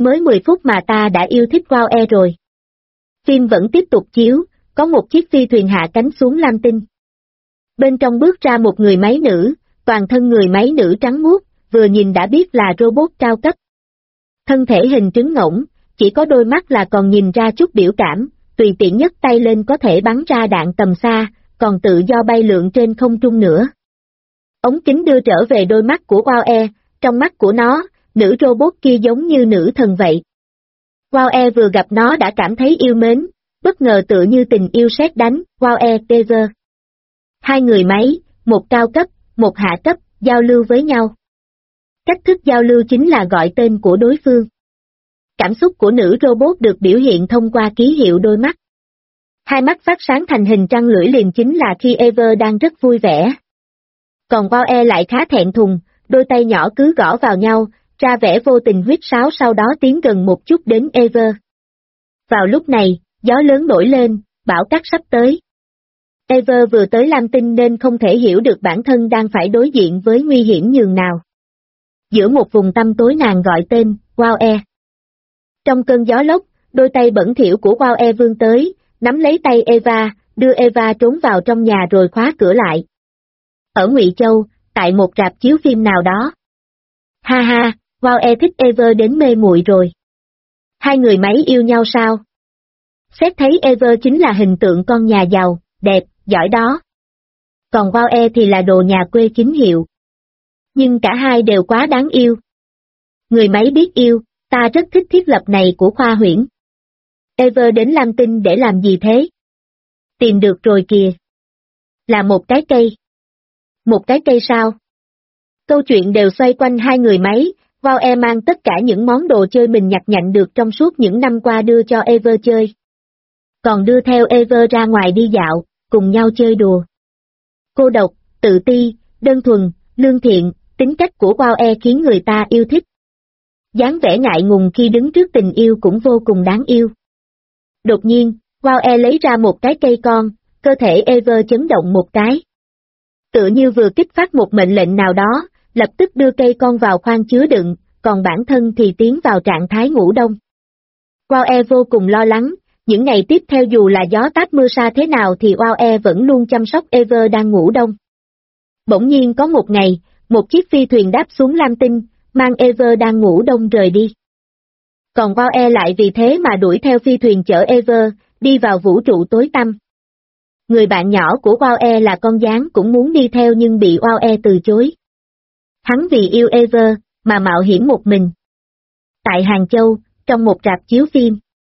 Mới 10 phút mà ta đã yêu thích Wow rồi. Phim vẫn tiếp tục chiếu, có một chiếc phi thuyền hạ cánh xuống Lam Tinh. Bên trong bước ra một người máy nữ, toàn thân người máy nữ trắng muốt, vừa nhìn đã biết là robot cao cấp. Thân thể hình trứng ngỗng, chỉ có đôi mắt là còn nhìn ra chút biểu cảm, tùy tiện nhấc tay lên có thể bắn ra đạn tầm xa, còn tự do bay lượn trên không trung nữa. Ống kính đưa trở về đôi mắt của Wow, trong mắt của nó, nữ robot kia giống như nữ thần vậy. Wow vừa gặp nó đã cảm thấy yêu mến, bất ngờ tựa như tình yêu sét đánh, Wow Teaser. Hai người máy, một cao cấp, một hạ cấp, giao lưu với nhau. Cách thức giao lưu chính là gọi tên của đối phương. Cảm xúc của nữ robot được biểu hiện thông qua ký hiệu đôi mắt. Hai mắt phát sáng thành hình trăng lưỡi liềm chính là khi Ever đang rất vui vẻ. Còn Wow lại khá thẹn thùng, đôi tay nhỏ cứ gõ vào nhau, ra vẻ vô tình huýt sáo sau đó tiến gần một chút đến Ever. Vào lúc này, gió lớn nổi lên, bão cát sắp tới. Ever vừa tới Lam Tinh nên không thể hiểu được bản thân đang phải đối diện với nguy hiểm nhường nào. Giữa một vùng tăm tối nàng gọi tên, Wow. Trong cơn gió lốc, đôi tay bẩn thỉu của Wow vươn tới, nắm lấy tay Eva, đưa Eva trốn vào trong nhà rồi khóa cửa lại. Ở Ngụy Châu, tại một rạp chiếu phim nào đó. Ha ha, Wow thích Ever đến mê muội rồi. Hai người máy yêu nhau sao? Xét thấy Ever chính là hình tượng con nhà giàu, đẹp, giỏi đó. Còn Wow thì là đồ nhà quê chính hiệu. Nhưng cả hai đều quá đáng yêu. Người máy biết yêu, ta rất thích thiết lập này của Khoa Huyễn. Ever đến Lam Tinh để làm gì thế? Tìm được rồi kìa. Là một cái cây. Một cái cây sao? Câu chuyện đều xoay quanh hai người máy, Wow mang tất cả những món đồ chơi mình nhặt nhạnh được trong suốt những năm qua đưa cho Ever chơi. Còn đưa theo Ever ra ngoài đi dạo, cùng nhau chơi đùa. Cô độc, tự ti, đơn thuần, lương thiện, tính cách của Wow khiến người ta yêu thích. Dáng vẻ ngại ngùng khi đứng trước tình yêu cũng vô cùng đáng yêu. Đột nhiên, Wow lấy ra một cái cây con, cơ thể Ever chấn động một cái. Tựa như vừa kích phát một mệnh lệnh nào đó, lập tức đưa cây con vào khoang chứa đựng, còn bản thân thì tiến vào trạng thái ngủ đông. Wow vô cùng lo lắng, những ngày tiếp theo dù là gió táp mưa sa thế nào thì Wow vẫn luôn chăm sóc Ever đang ngủ đông. Bỗng nhiên có một ngày, một chiếc phi thuyền đáp xuống Lam Tinh, mang Ever đang ngủ đông rời đi. Còn Wow lại vì thế mà đuổi theo phi thuyền chở Ever, đi vào vũ trụ tối tăm. Người bạn nhỏ của Wow là con gián cũng muốn đi theo nhưng bị Wow từ chối. Hắn vì yêu Ever, mà mạo hiểm một mình. Tại Hàng Châu, trong một rạp chiếu phim.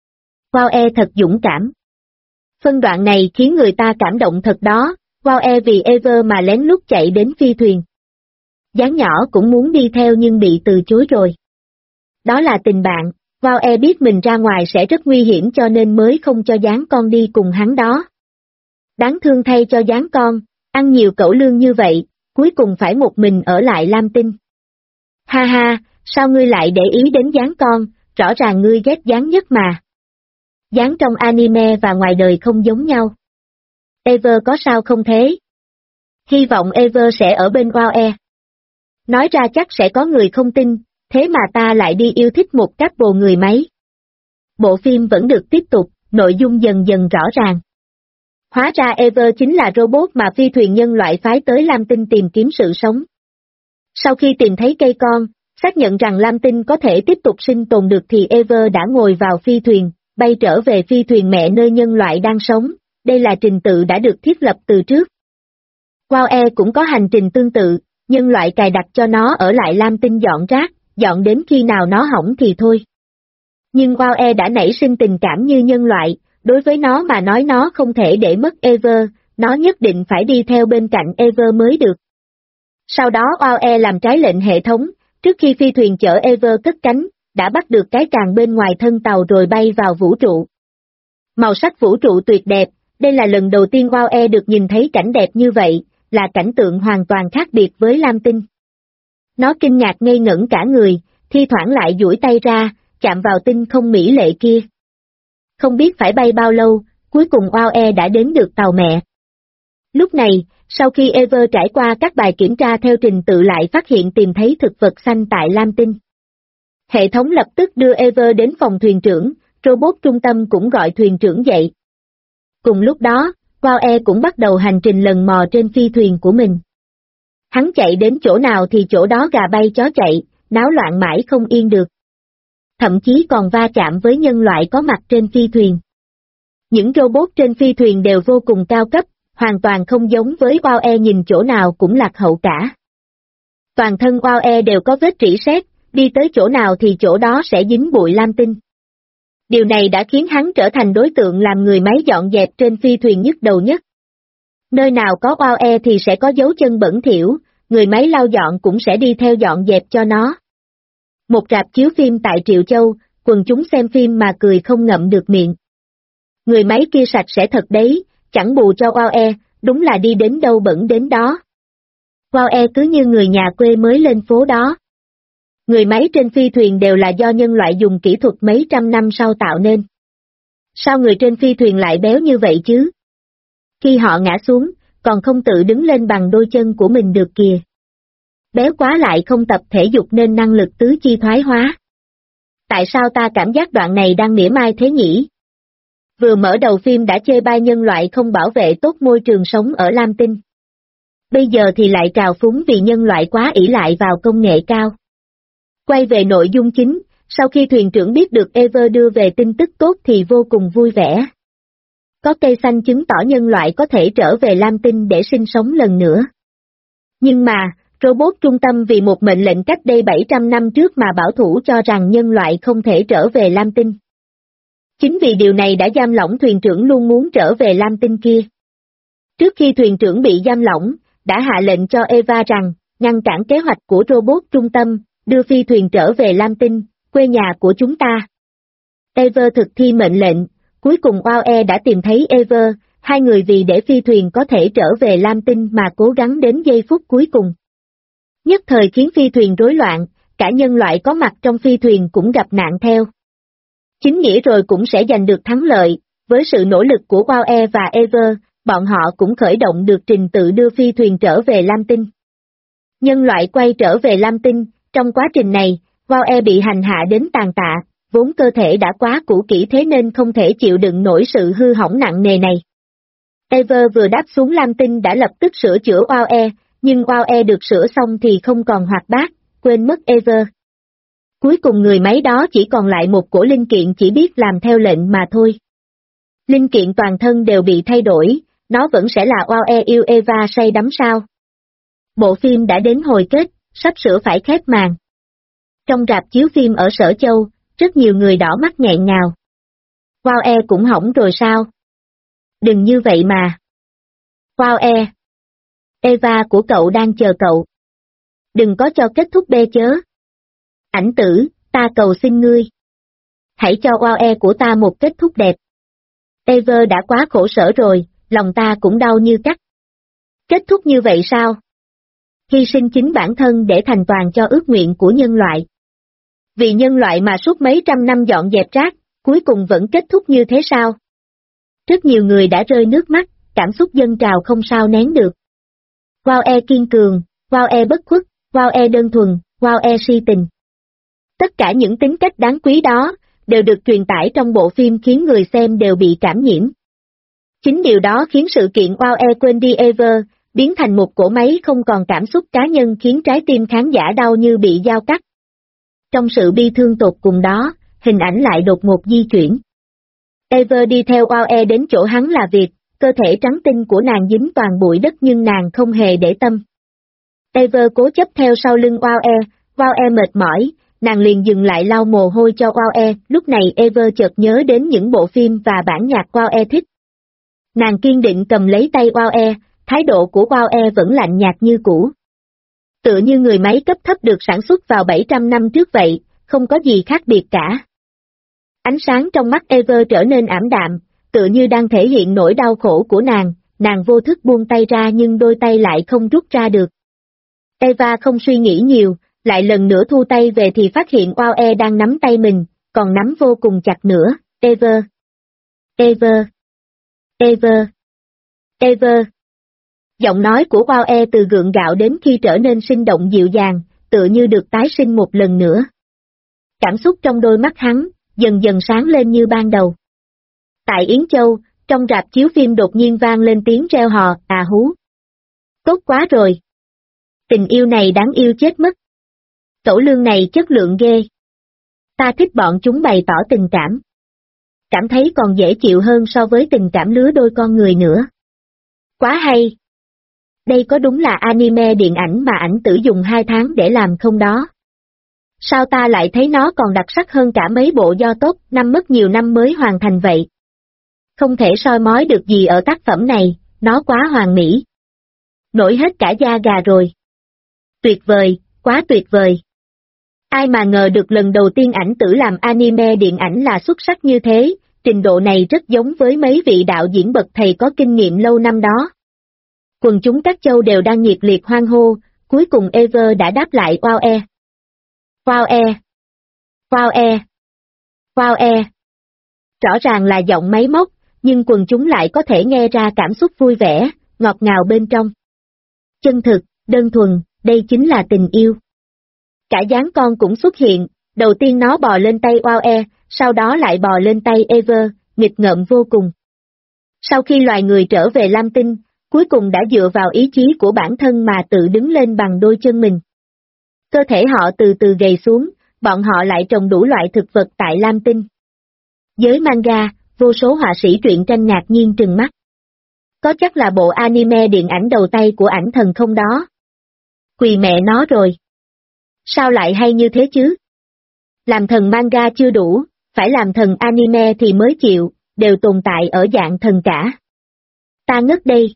Wow thật dũng cảm. Phân đoạn này khiến người ta cảm động thật đó, Wow vì Ever mà lén lút chạy đến phi thuyền. Gián nhỏ cũng muốn đi theo nhưng bị từ chối rồi. Đó là tình bạn, Wow biết mình ra ngoài sẽ rất nguy hiểm cho nên mới không cho gián con đi cùng hắn đó. Đáng thương thay cho gián con, ăn nhiều cẩu lương như vậy, cuối cùng phải một mình ở lại Lam Tinh. Ha ha, sao ngươi lại để ý đến gián con, rõ ràng ngươi ghét gián nhất mà. Gián trong anime và ngoài đời không giống nhau. Ever có sao không thế? Hy vọng Ever sẽ ở bên Wow. Nói ra chắc sẽ có người không tin, thế mà ta lại đi yêu thích một couple người máy. Bộ phim vẫn được tiếp tục, nội dung dần dần rõ ràng. Hóa ra Ever chính là robot mà phi thuyền nhân loại phái tới Lam Tinh tìm kiếm sự sống. Sau khi tìm thấy cây con, xác nhận rằng Lam Tinh có thể tiếp tục sinh tồn được thì Ever đã ngồi vào phi thuyền, bay trở về phi thuyền mẹ nơi nhân loại đang sống, đây là trình tự đã được thiết lập từ trước. Wow cũng có hành trình tương tự, nhân loại cài đặt cho nó ở lại Lam Tinh dọn rác, dọn đến khi nào nó hỏng thì thôi. Nhưng Wow đã nảy sinh tình cảm như nhân loại, đối với nó mà nói nó không thể để mất Ever, nó nhất định phải đi theo bên cạnh Ever mới được. Sau đó Wow làm trái lệnh hệ thống, trước khi phi thuyền chở Ever cất cánh, đã bắt được cái càng bên ngoài thân tàu rồi bay vào vũ trụ. Màu sắc vũ trụ tuyệt đẹp, đây là lần đầu tiên Wow được nhìn thấy cảnh đẹp như vậy, là cảnh tượng hoàn toàn khác biệt với Lam Tinh. Nó kinh ngạc ngây ngẩn cả người, thi thoảng lại duỗi tay ra, chạm vào tinh không mỹ lệ kia. Không biết phải bay bao lâu, cuối cùng Wow đã đến được tàu mẹ. Lúc này, sau khi Ever trải qua các bài kiểm tra theo trình tự lại phát hiện tìm thấy thực vật xanh tại Lam Tinh. Hệ thống lập tức đưa Ever đến phòng thuyền trưởng, robot trung tâm cũng gọi thuyền trưởng dậy. Cùng lúc đó, Wow cũng bắt đầu hành trình lần mò trên phi thuyền của mình. Hắn chạy đến chỗ nào thì chỗ đó gà bay chó chạy, náo loạn mãi không yên được. Thậm chí còn va chạm với nhân loại có mặt trên phi thuyền. Những robot trên phi thuyền đều vô cùng cao cấp, hoàn toàn không giống với Wow nhìn chỗ nào cũng lạc hậu cả. Toàn thân Wow đều có vết rỉ sét, đi tới chỗ nào thì chỗ đó sẽ dính bụi lam tinh. Điều này đã khiến hắn trở thành đối tượng làm người máy dọn dẹp trên phi thuyền nhức đầu nhất. Nơi nào có Wow thì sẽ có dấu chân bẩn thỉu, người máy lau dọn cũng sẽ đi theo dọn dẹp cho nó. Một rạp chiếu phim tại Triệu Châu, quần chúng xem phim mà cười không ngậm được miệng. Người máy kia sạch sẽ thật đấy, chẳng bù cho Wow, đúng là đi đến đâu bẩn đến đó. Wow cứ như người nhà quê mới lên phố đó. Người máy trên phi thuyền đều là do nhân loại dùng kỹ thuật mấy trăm năm sau tạo nên. Sao người trên phi thuyền lại béo như vậy chứ? Khi họ ngã xuống, còn không tự đứng lên bằng đôi chân của mình được kìa. Béo quá lại không tập thể dục nên năng lực tứ chi thoái hóa. Tại sao ta cảm giác đoạn này đang mỉa mai thế nhỉ? Vừa mở đầu phim đã chê bai nhân loại không bảo vệ tốt môi trường sống ở Lam Tinh. Bây giờ thì lại trào phúng vì nhân loại quá ỷ lại vào công nghệ cao. Quay về nội dung chính, sau khi thuyền trưởng biết được Ever đưa về tin tức tốt thì vô cùng vui vẻ. Có cây xanh chứng tỏ nhân loại có thể trở về Lam Tinh để sinh sống lần nữa. Nhưng mà, robot trung tâm vì một mệnh lệnh cách đây 700 năm trước mà bảo thủ cho rằng nhân loại không thể trở về Lam Tinh. Chính vì điều này đã giam lỏng thuyền trưởng luôn muốn trở về Lam Tinh kia. Trước khi thuyền trưởng bị giam lỏng, đã hạ lệnh cho Eva rằng, ngăn cản kế hoạch của robot trung tâm, đưa phi thuyền trở về Lam Tinh, quê nhà của chúng ta. Ever thực thi mệnh lệnh, cuối cùng Wow đã tìm thấy Ever, hai người vì để phi thuyền có thể trở về Lam Tinh mà cố gắng đến giây phút cuối cùng. Nhất thời khiến phi thuyền rối loạn, cả nhân loại có mặt trong phi thuyền cũng gặp nạn theo. Chính nghĩa rồi cũng sẽ giành được thắng lợi, với sự nỗ lực của Wow và Ever, bọn họ cũng khởi động được trình tự đưa phi thuyền trở về Lam Tinh. Nhân loại quay trở về Lam Tinh, trong quá trình này, Wow bị hành hạ đến tàn tạ, vốn cơ thể đã quá cũ kỹ thế nên không thể chịu đựng nổi sự hư hỏng nặng nề này. Ever vừa đáp xuống Lam Tinh đã lập tức sửa chữa Wow, nhưng Wow được sửa xong thì không còn hoạt bát, quên mất Ever. Cuối cùng người máy đó chỉ còn lại một cổ linh kiện chỉ biết làm theo lệnh mà thôi. Linh kiện toàn thân đều bị thay đổi, nó vẫn sẽ là Wow yêu Eva say đắm sao. Bộ phim đã đến hồi kết, sắp sửa phải khép màn. Trong rạp chiếu phim ở Sở Châu, rất nhiều người đỏ mắt nghẹn ngào. Wow cũng hỏng rồi sao? Đừng như vậy mà. Wow Eva của cậu đang chờ cậu. Đừng có cho kết thúc bê chớ. Ảnh tử, ta cầu xin ngươi. Hãy cho Wow của ta một kết thúc đẹp. Ever đã quá khổ sở rồi, lòng ta cũng đau như cắt. Kết thúc như vậy sao? Hy sinh chính bản thân để thành toàn cho ước nguyện của nhân loại. Vì nhân loại mà suốt mấy trăm năm dọn dẹp rác, cuối cùng vẫn kết thúc như thế sao? Rất nhiều người đã rơi nước mắt, cảm xúc dâng trào không sao nén được. Wow kiên cường, Wow bất khuất, Wow đơn thuần, Wow si tình. Tất cả những tính cách đáng quý đó, đều được truyền tải trong bộ phim khiến người xem đều bị cảm nhiễm. Chính điều đó khiến sự kiện Wow quên đi Ever, biến thành một cỗ máy không còn cảm xúc cá nhân khiến trái tim khán giả đau như bị dao cắt. Trong sự bi thương tột cùng đó, hình ảnh lại đột ngột di chuyển. Ever đi theo Wow đến chỗ hắn là việc, cơ thể trắng tinh của nàng dính toàn bụi đất nhưng nàng không hề để tâm. Ever cố chấp theo sau lưng Wow mệt mỏi, nàng liền dừng lại lau mồ hôi cho Wow, lúc này Ever chợt nhớ đến những bộ phim và bản nhạc Wow thích. Nàng kiên định cầm lấy tay Wow, thái độ của Wow vẫn lạnh nhạt như cũ. Tựa như người máy cấp thấp được sản xuất vào 700 năm trước vậy, không có gì khác biệt cả. Ánh sáng trong mắt Ever trở nên ảm đạm, tựa như đang thể hiện nỗi đau khổ của nàng vô thức buông tay ra nhưng đôi tay lại không rút ra được. Eva không suy nghĩ nhiều, lại lần nữa thu tay về thì phát hiện Wow đang nắm tay mình, còn nắm vô cùng chặt nữa. Ever. Giọng nói của Wow từ gượng gạo đến khi trở nên sinh động dịu dàng, tựa như được tái sinh một lần nữa. cảm xúc trong đôi mắt hắn, dần dần sáng lên như ban đầu. Tại Yến Châu, trong rạp chiếu phim đột nhiên vang lên tiếng reo hò, hú. Tốt quá rồi. Tình yêu này đáng yêu chết mất. Cẩu lương này chất lượng ghê. Ta thích bọn chúng bày tỏ tình cảm. Cảm thấy còn dễ chịu hơn so với tình cảm lứa đôi con người nữa. Quá hay. Đây có đúng là anime điện ảnh mà ảnh tử dùng 2 tháng để làm không đó? Sao ta lại thấy nó còn đặc sắc hơn cả mấy bộ do top 5 mất nhiều năm mới hoàn thành vậy? Không thể soi mói được gì ở tác phẩm này, nó quá hoàn mỹ. Nổi hết cả da gà rồi. Tuyệt vời, quá tuyệt vời. Ai mà ngờ được lần đầu tiên ảnh tử làm anime điện ảnh là xuất sắc như thế, trình độ này rất giống với mấy vị đạo diễn bậc thầy có kinh nghiệm lâu năm đó. Quần chúng các châu đều đang nhiệt liệt hoan hô, cuối cùng Ever đã đáp lại wow e. Wow e. Wow e. Wow e. Rõ ràng là giọng máy móc, nhưng quần chúng lại có thể nghe ra cảm xúc vui vẻ, ngọt ngào bên trong. Chân thực, đơn thuần, đây chính là tình yêu. Cả dáng con cũng xuất hiện, đầu tiên nó bò lên tay wow e, sau đó lại bò lên tay Ever, nghịch ngợm vô cùng. Sau khi loài người trở về Lam Tinh, cuối cùng đã dựa vào ý chí của bản thân mà tự đứng lên bằng đôi chân mình. Cơ thể họ từ từ gầy xuống, bọn họ lại trồng đủ loại thực vật tại Lam Tinh. Giới manga, vô số họa sĩ truyện tranh ngạc nhiên trừng mắt. Có chắc là bộ anime điện ảnh đầu tay của ảnh thần không đó? Quỳ mẹ nó rồi. Sao lại hay như thế chứ? Làm thần manga chưa đủ, phải làm thần anime thì mới chịu, đều tồn tại ở dạng thần cả. Ta ngất đây.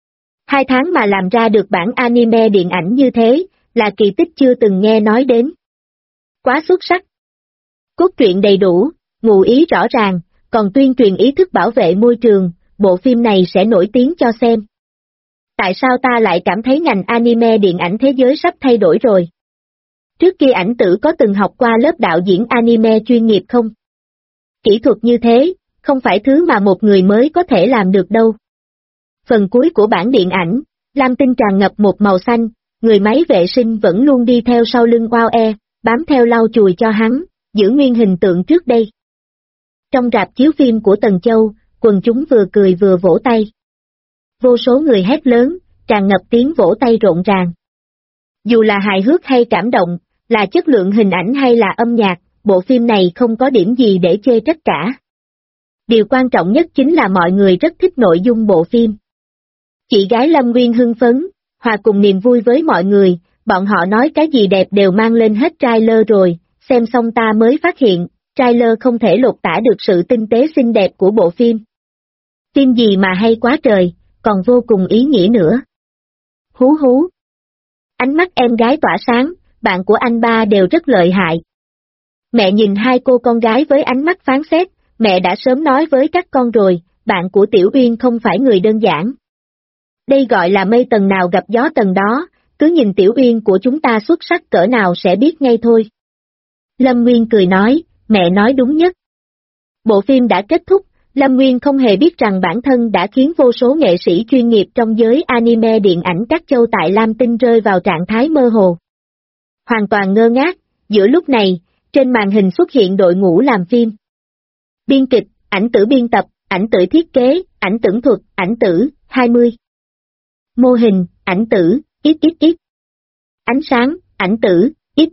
2 tháng mà làm ra được bản anime điện ảnh như thế, là kỳ tích chưa từng nghe nói đến. Quá xuất sắc. Cốt truyện đầy đủ, ngụ ý rõ ràng, còn tuyên truyền ý thức bảo vệ môi trường, bộ phim này sẽ nổi tiếng cho xem. Tại sao ta lại cảm thấy ngành anime điện ảnh thế giới sắp thay đổi rồi? Trước kia ảnh tử có từng học qua lớp đạo diễn anime chuyên nghiệp không? Kỹ thuật như thế, không phải thứ mà một người mới có thể làm được đâu. Phần cuối của bản điện ảnh, Lam Tinh tràn ngập một màu xanh, người máy vệ sinh vẫn luôn đi theo sau lưng wow e, bám theo lau chùi cho hắn, giữ nguyên hình tượng trước đây. Trong rạp chiếu phim của Tần Châu, quần chúng vừa cười vừa vỗ tay. Vô số người hét lớn, tràn ngập tiếng vỗ tay rộn ràng. Dù là hài hước hay cảm động, là chất lượng hình ảnh hay là âm nhạc, bộ phim này không có điểm gì để chê trách cả. Điều quan trọng nhất chính là mọi người rất thích nội dung bộ phim. Chị gái Lâm Nguyên hưng phấn, hòa cùng niềm vui với mọi người, bọn họ nói cái gì đẹp đều mang lên hết trailer rồi, xem xong ta mới phát hiện, trailer không thể lột tả được sự tinh tế xinh đẹp của bộ phim. Phim gì mà hay quá trời, còn vô cùng ý nghĩa nữa. Hú hú. Ánh mắt em gái tỏa sáng, bạn của anh ba đều rất lợi hại. Mẹ nhìn 2 cô con gái với ánh mắt phán xét, mẹ đã sớm nói với các con rồi, bạn của Tiểu Uyên không phải người đơn giản. Đây gọi là mây tầng nào gặp gió tầng đó, cứ nhìn Tiểu Uyên của chúng ta xuất sắc cỡ nào sẽ biết ngay thôi. Lâm Nguyên cười nói, mẹ nói đúng nhất. Bộ phim đã kết thúc, Lâm Nguyên không hề biết rằng bản thân đã khiến vô số nghệ sĩ chuyên nghiệp trong giới anime điện ảnh các châu tại Lam Tinh rơi vào trạng thái mơ hồ. Hoàn toàn ngơ ngác, giữa lúc này, trên màn hình xuất hiện đội ngũ làm phim. Biên kịch, ảnh tử biên tập, ảnh tử thiết kế, ảnh tưởng thuật, ảnh tử, 20. Mô hình, ảnh tử, XXX. Ánh sáng, ảnh tử,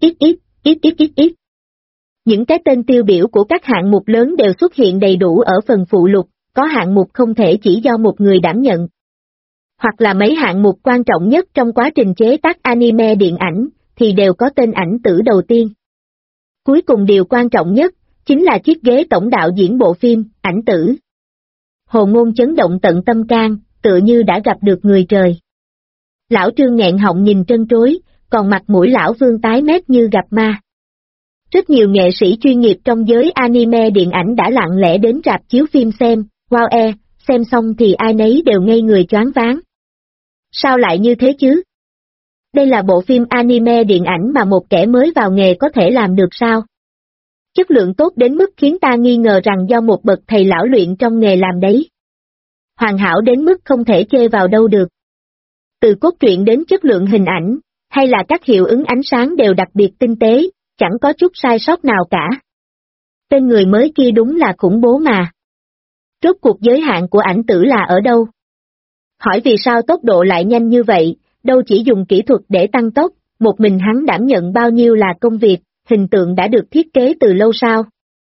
XXX. Những cái tên tiêu biểu của các hạng mục lớn đều xuất hiện đầy đủ ở phần phụ lục, có hạng mục không thể chỉ do một người đảm nhận. Hoặc là mấy hạng mục quan trọng nhất trong quá trình chế tác anime điện ảnh, thì đều có tên ảnh tử đầu tiên. Cuối cùng điều quan trọng nhất, chính là chiếc ghế tổng đạo diễn bộ phim, ảnh tử. Hồ Ngôn chấn động tận tâm can, tựa như đã gặp được người trời. Lão Trương nghẹn họng nhìn trân trối, còn mặt mũi lão Vương tái mét như gặp ma. Rất nhiều nghệ sĩ chuyên nghiệp trong giới anime điện ảnh đã lặng lẽ đến rạp chiếu phim xem, wow e, xem xong thì ai nấy đều ngây người choáng váng. Sao lại như thế chứ? Đây là bộ phim anime điện ảnh mà một kẻ mới vào nghề có thể làm được sao? Chất lượng tốt đến mức khiến ta nghi ngờ rằng do một bậc thầy lão luyện trong nghề làm đấy. Hoàn hảo đến mức không thể chê vào đâu được. Từ cốt truyện đến chất lượng hình ảnh, hay là các hiệu ứng ánh sáng đều đặc biệt tinh tế, chẳng có chút sai sót nào cả. Tên người mới kia đúng là khủng bố mà. Rốt cuộc giới hạn của ảnh tử là ở đâu? Hỏi vì sao tốc độ lại nhanh như vậy, đâu chỉ dùng kỹ thuật để tăng tốc, một mình hắn đảm nhận bao nhiêu là công việc, hình tượng đã được thiết kế từ lâu sao?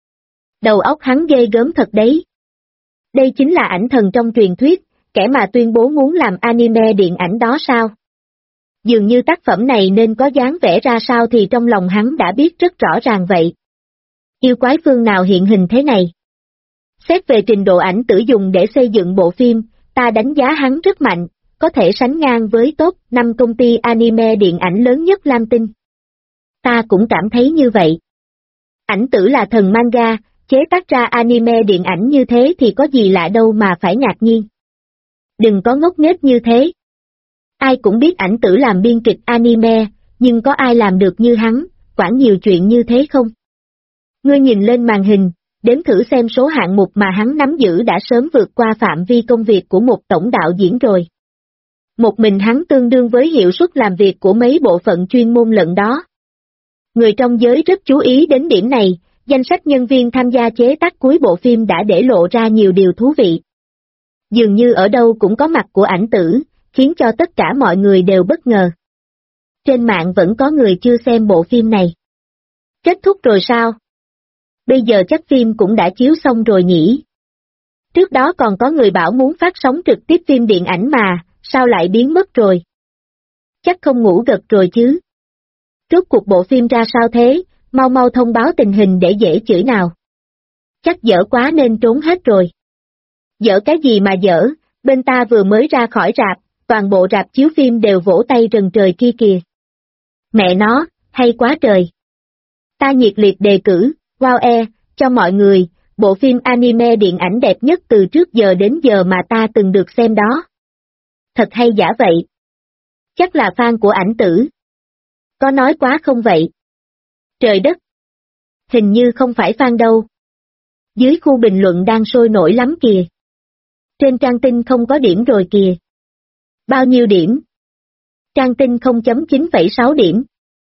Đầu óc hắn ghê gớm thật đấy. Đây chính là ảnh thần trong truyền thuyết, kẻ mà tuyên bố muốn làm anime điện ảnh đó sao? Dường như tác phẩm này nên có dáng vẻ ra sao thì trong lòng hắn đã biết rất rõ ràng vậy. Yêu quái phương nào hiện hình thế này? Xét về trình độ ảnh tử dùng để xây dựng bộ phim, ta đánh giá hắn rất mạnh, có thể sánh ngang với top 5 công ty anime điện ảnh lớn nhất Lam Tinh. Ta cũng cảm thấy như vậy. Ảnh tử là thần manga, chế tác ra anime điện ảnh như thế thì có gì lạ đâu mà phải ngạc nhiên. Đừng có ngốc nghếch như thế. Ai cũng biết ảnh tử làm biên kịch anime, nhưng có ai làm được như hắn, quản nhiều chuyện như thế không? Ngươi nhìn lên màn hình, đếm thử xem số hạng mục mà hắn nắm giữ đã sớm vượt qua phạm vi công việc của một tổng đạo diễn rồi. Một mình hắn tương đương với hiệu suất làm việc của mấy bộ phận chuyên môn lận đó. Người trong giới rất chú ý đến điểm này, danh sách nhân viên tham gia chế tác cuối bộ phim đã để lộ ra nhiều điều thú vị. Dường như ở đâu cũng có mặt của ảnh tử, khiến cho tất cả mọi người đều bất ngờ. Trên mạng vẫn có người chưa xem bộ phim này. Kết thúc rồi sao? Bây giờ chắc phim cũng đã chiếu xong rồi nhỉ? Trước đó còn có người bảo muốn phát sóng trực tiếp phim điện ảnh mà, sao lại biến mất rồi? Chắc không ngủ gật rồi chứ? Rốt cuộc bộ phim ra sao thế, mau mau thông báo tình hình để dễ chửi nào. Chắc dở quá nên trốn hết rồi. Dở cái gì mà dở, bên ta vừa mới ra khỏi rạp, toàn bộ rạp chiếu phim đều vỗ tay rần trời kia kìa. Mẹ nó, hay quá trời. Ta nhiệt liệt đề cử, Wow cho mọi người, bộ phim anime điện ảnh đẹp nhất từ trước giờ đến giờ mà ta từng được xem đó. Thật hay giả vậy? Chắc là fan của ảnh tử. Có nói quá không vậy? Trời đất! Hình như không phải fan đâu. Dưới khu bình luận đang sôi nổi lắm kìa. Trên trang tin không có điểm rồi kìa. Bao nhiêu điểm? Trang tin 0.9,6 điểm.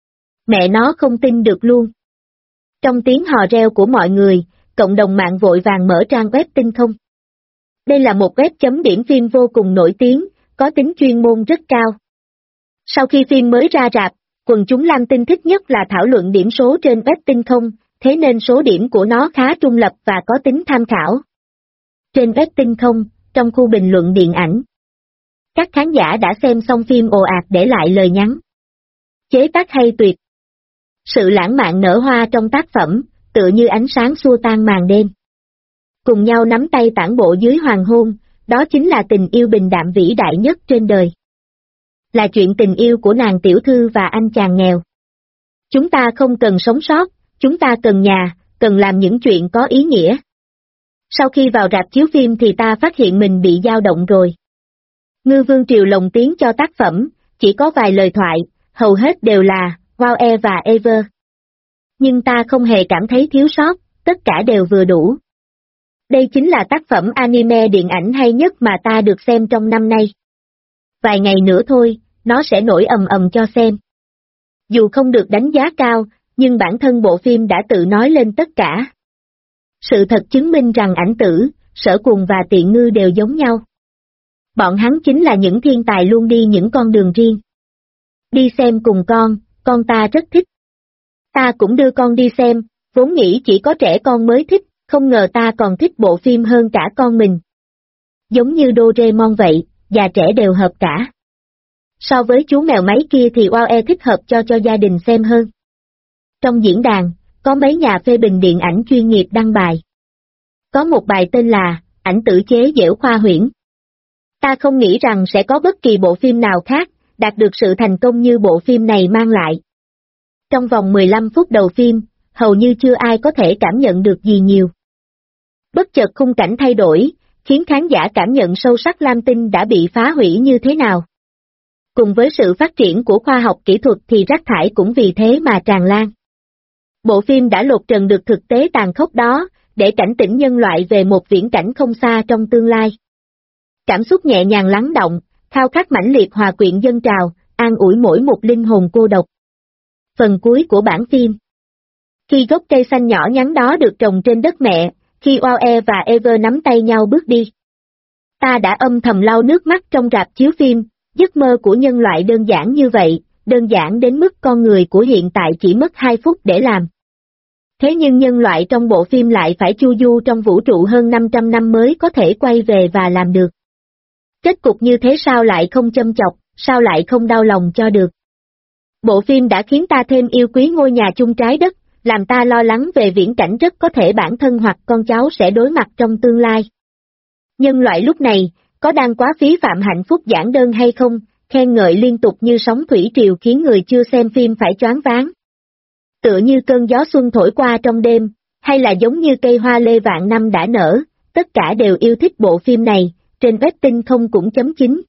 Mẹ nó không tin được luôn. Trong tiếng hò reo của mọi người, cộng đồng mạng vội vàng mở trang web tin không. Đây là một web chấm điểm phim vô cùng nổi tiếng, có tính chuyên môn rất cao. Sau khi phim mới ra rạp, quần chúng Lam Tinh thích nhất là thảo luận điểm số trên web tin không, thế nên số điểm của nó khá trung lập và có tính tham khảo. Trên web tin không, trong khu bình luận điện ảnh, các khán giả đã xem xong phim ồ ạt để lại lời nhắn. Chế tác hay tuyệt. Sự lãng mạn nở hoa trong tác phẩm, tựa như ánh sáng xua tan màn đêm. Cùng nhau nắm tay tản bộ dưới hoàng hôn, đó chính là tình yêu bình đạm vĩ đại nhất trên đời. Là chuyện tình yêu của nàng tiểu thư và anh chàng nghèo. Chúng ta không cần sống sót, chúng ta cần nhà, cần làm những chuyện có ý nghĩa. Sau khi vào rạp chiếu phim thì ta phát hiện mình bị dao động rồi. Ngư Vương Triều lồng tiếng cho tác phẩm, chỉ có vài lời thoại, hầu hết đều là Wow và Ever. Nhưng ta không hề cảm thấy thiếu sót, tất cả đều vừa đủ. Đây chính là tác phẩm anime điện ảnh hay nhất mà ta được xem trong năm nay. Vài ngày nữa thôi, nó sẽ nổi ầm ầm cho xem. Dù không được đánh giá cao, nhưng bản thân bộ phim đã tự nói lên tất cả. Sự thật chứng minh rằng ảnh tử, Sở Cùng và Tiện Ngư đều giống nhau. Bọn hắn chính là những thiên tài luôn đi những con đường riêng. Đi xem cùng con ta rất thích. Ta cũng đưa con đi xem, vốn nghĩ chỉ có trẻ con mới thích, không ngờ ta còn thích bộ phim hơn cả con mình. Giống như Doraemon vậy, già trẻ đều hợp cả. So với chú mèo máy kia thì Wow thích hợp cho gia đình xem hơn. Trong diễn đàn, có mấy nhà phê bình điện ảnh chuyên nghiệp đăng bài. Có một bài tên là, ảnh tử chế giễu khoa huyễn. Ta không nghĩ rằng sẽ có bất kỳ bộ phim nào khác, đạt được sự thành công như bộ phim này mang lại. Trong vòng 15 phút đầu phim, hầu như chưa ai có thể cảm nhận được gì nhiều. Bất chợt khung cảnh thay đổi, khiến khán giả cảm nhận sâu sắc Lam Tinh đã bị phá hủy như thế nào. Cùng với sự phát triển của khoa học kỹ thuật thì rác thải cũng vì thế mà tràn lan. Bộ phim đã lột trần được thực tế tàn khốc đó, để cảnh tỉnh nhân loại về một viễn cảnh không xa trong tương lai. Cảm xúc nhẹ nhàng lắng động, khao khát mãnh liệt hòa quyện dâng trào, an ủi mỗi một linh hồn cô độc. Phần cuối của bản phim. Khi gốc cây xanh nhỏ nhắn đó được trồng trên đất mẹ, khi Oae và Ever nắm tay nhau bước đi. Ta đã âm thầm lau nước mắt trong rạp chiếu phim, giấc mơ của nhân loại đơn giản như vậy, đơn giản đến mức con người của hiện tại chỉ mất 2 phút để làm. Thế nhưng nhân loại trong bộ phim lại phải chu du trong vũ trụ hơn 500 năm mới có thể quay về và làm được. Kết cục như thế sao lại không châm chọc, sao lại không đau lòng cho được. Bộ phim đã khiến ta thêm yêu quý ngôi nhà chung trái đất, làm ta lo lắng về viễn cảnh rất có thể bản thân hoặc con cháu sẽ đối mặt trong tương lai. Nhân loại lúc này, có đang quá phí phạm hạnh phúc giản đơn hay không, khen ngợi liên tục như sóng thủy triều khiến người chưa xem phim phải choáng váng. Tựa như cơn gió xuân thổi qua trong đêm, hay là giống như cây hoa lê vạn năm đã nở, tất cả đều yêu thích bộ phim này, trên web tinh không cũng chấm 9.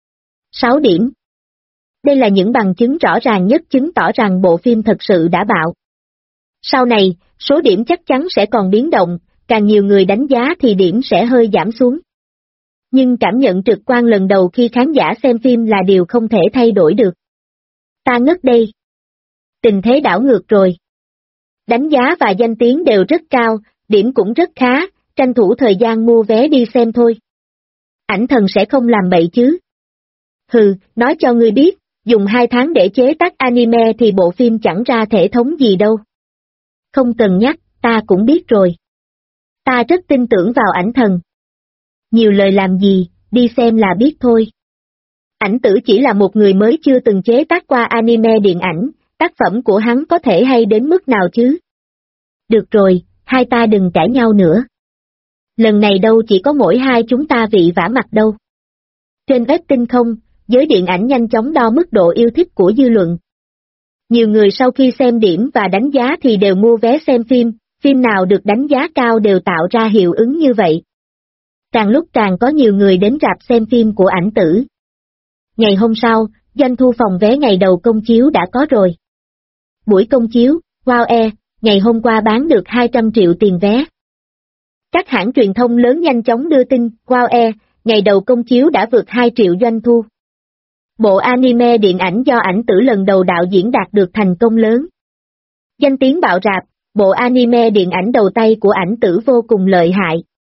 6 điểm. Đây là những bằng chứng rõ ràng nhất chứng tỏ rằng bộ phim thật sự đã bạo. Sau này, số điểm chắc chắn sẽ còn biến động, càng nhiều người đánh giá thì điểm sẽ hơi giảm xuống. Nhưng cảm nhận trực quan lần đầu khi khán giả xem phim là điều không thể thay đổi được. Ta ngất đây. Tình thế đảo ngược rồi. Đánh giá và danh tiếng đều rất cao, điểm cũng rất khá, tranh thủ thời gian mua vé đi xem thôi. Ảnh thần sẽ không làm bậy chứ. Hừ, nói cho ngươi biết, dùng 2 tháng để chế tác anime thì bộ phim chẳng ra thể thống gì đâu. Không cần nhắc, ta cũng biết rồi. Ta rất tin tưởng vào ảnh thần. Nhiều lời làm gì, đi xem là biết thôi. Ảnh tử chỉ là một người mới chưa từng chế tác qua anime điện ảnh, tác phẩm của hắn có thể hay đến mức nào chứ? Được rồi, hai ta đừng cãi nhau nữa. Lần này đâu chỉ có mỗi hai chúng ta vị vả mặt đâu. Trên web tinh không, giới điện ảnh nhanh chóng đo mức độ yêu thích của dư luận. Nhiều người sau khi xem điểm và đánh giá thì đều mua vé xem phim nào được đánh giá cao đều tạo ra hiệu ứng như vậy. Càng lúc càng có nhiều người đến rạp xem phim của ảnh tử. Ngày hôm sau, doanh thu phòng vé ngày đầu công chiếu đã có rồi. Buổi công chiếu, Wow, ngày hôm qua bán được 200 triệu tiền vé. Các hãng truyền thông lớn nhanh chóng đưa tin, Wow, ngày đầu công chiếu đã vượt 2 triệu doanh thu. Bộ anime điện ảnh do ảnh tử lần đầu đạo diễn đạt được thành công lớn. Danh tiếng bạo rạp, bộ anime điện ảnh đầu tay của ảnh tử vô cùng lợi hại.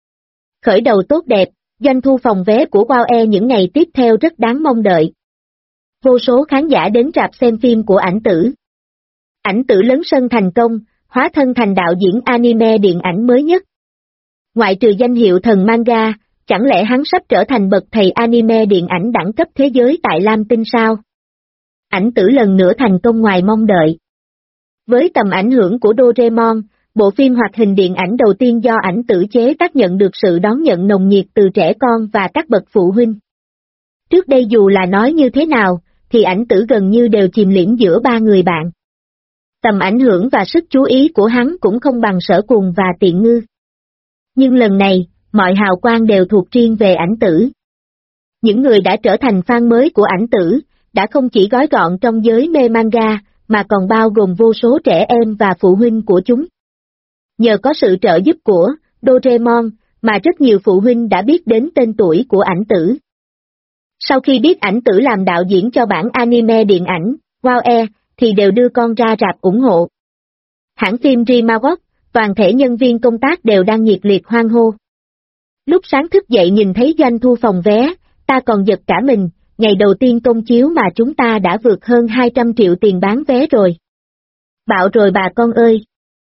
Khởi đầu tốt đẹp, doanh thu phòng vé của Wow những ngày tiếp theo rất đáng mong đợi. Vô số khán giả đến rạp xem phim của ảnh tử. Ảnh tử lấn sân thành công, hóa thân thành đạo diễn anime điện ảnh mới nhất. Ngoại trừ danh hiệu thần manga, chẳng lẽ hắn sắp trở thành bậc thầy anime điện ảnh đẳng cấp thế giới tại Lam Tinh sao? Ảnh tử lần nữa thành công ngoài mong đợi. Với tầm ảnh hưởng của Doraemon, bộ phim hoạt hình điện ảnh đầu tiên do ảnh tử chế tác nhận được sự đón nhận nồng nhiệt từ trẻ con và các bậc phụ huynh. Trước đây dù là nói như thế nào, thì ảnh tử gần như đều chìm liễm giữa ba người bạn. Tầm ảnh hưởng và sức chú ý của hắn cũng không bằng Sở Cuồng và Tiện Ngư. Nhưng lần này, mọi hào quang đều thuộc riêng về ảnh tử. Những người đã trở thành fan mới của ảnh tử, đã không chỉ gói gọn trong giới mê manga, mà còn bao gồm vô số trẻ em và phụ huynh của chúng. Nhờ có sự trợ giúp của Doraemon, mà rất nhiều phụ huynh đã biết đến tên tuổi của ảnh tử. Sau khi biết ảnh tử làm đạo diễn cho bản anime điện ảnh, Wow, thì đều đưa con ra rạp ủng hộ. Hãng phim DreamWorks, toàn thể nhân viên công tác đều đang nhiệt liệt hoan hô. Lúc sáng thức dậy nhìn thấy doanh thu phòng vé, ta còn giật cả mình, ngày đầu tiên công chiếu mà chúng ta đã vượt hơn 200 triệu tiền bán vé rồi. Bạo rồi bà con ơi!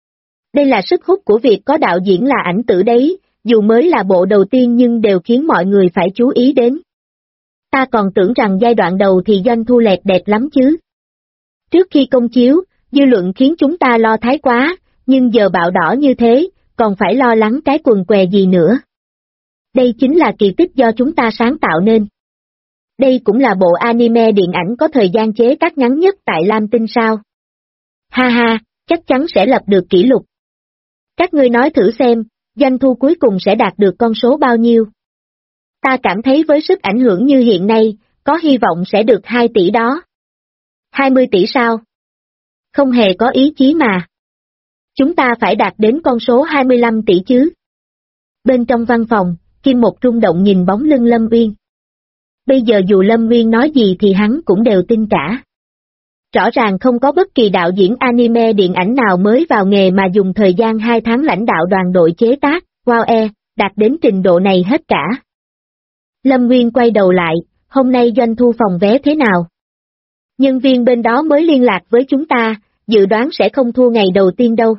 Đây là sức hút của việc có đạo diễn là ảnh tử đấy, dù mới là bộ đầu tiên nhưng đều khiến mọi người phải chú ý đến. Ta còn tưởng rằng giai đoạn đầu thì doanh thu lẹt đẹt lắm chứ. Trước khi công chiếu, dư luận khiến chúng ta lo thái quá, nhưng giờ bạo đỏ như thế, còn phải lo lắng cái quần què gì nữa. Đây chính là kỳ tích do chúng ta sáng tạo nên. Đây cũng là bộ anime điện ảnh có thời gian chế tác ngắn nhất tại Lam Tinh sao. Ha ha, chắc chắn sẽ lập được kỷ lục. Các ngươi nói thử xem, doanh thu cuối cùng sẽ đạt được con số bao nhiêu. Ta cảm thấy với sức ảnh hưởng như hiện nay, có hy vọng sẽ được 2 tỷ đó. 20 tỷ sao? Không hề có ý chí mà. Chúng ta phải đạt đến con số 25 tỷ chứ. Bên trong văn phòng, Kim Một rung động nhìn bóng lưng Lâm Uyên. Bây giờ dù Lâm Uyên nói gì thì hắn cũng đều tin cả. Rõ ràng không có bất kỳ đạo diễn anime điện ảnh nào mới vào nghề mà dùng thời gian 2 tháng lãnh đạo đoàn đội chế tác, wow đạt đến trình độ này hết cả. Lâm Nguyên quay đầu lại, hôm nay doanh thu phòng vé thế nào? Nhân viên bên đó mới liên lạc với chúng ta, dự đoán sẽ không thua ngày đầu tiên đâu.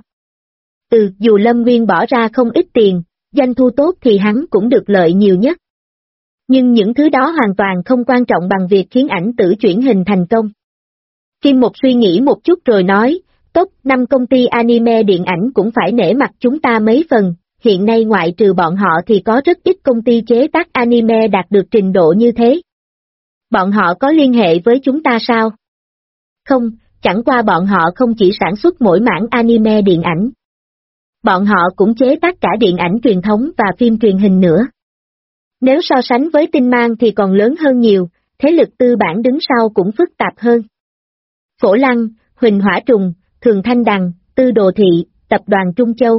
Dù Lâm Nguyên bỏ ra không ít tiền, doanh thu tốt thì hắn cũng được lợi nhiều nhất. Nhưng những thứ đó hoàn toàn không quan trọng bằng việc khiến ảnh tử chuyển hình thành công. Kim Một suy nghĩ một chút rồi nói, top 5 công ty anime điện ảnh cũng phải nể mặt chúng ta mấy phần, hiện nay ngoại trừ bọn họ thì có rất ít công ty chế tác anime đạt được trình độ như thế. Bọn họ có liên hệ với chúng ta sao? Không, chẳng qua bọn họ không chỉ sản xuất mỗi mảng anime điện ảnh. Bọn họ cũng chế tác cả điện ảnh truyền thống và phim truyền hình nữa. Nếu so sánh với Tinh Mang thì còn lớn hơn nhiều, thế lực tư bản đứng sau cũng phức tạp hơn. Phổ Lăng, Huỳnh Hỏa Trùng, Thường Thanh Đằng, Tư Đồ Thị, Tập đoàn Trung Châu.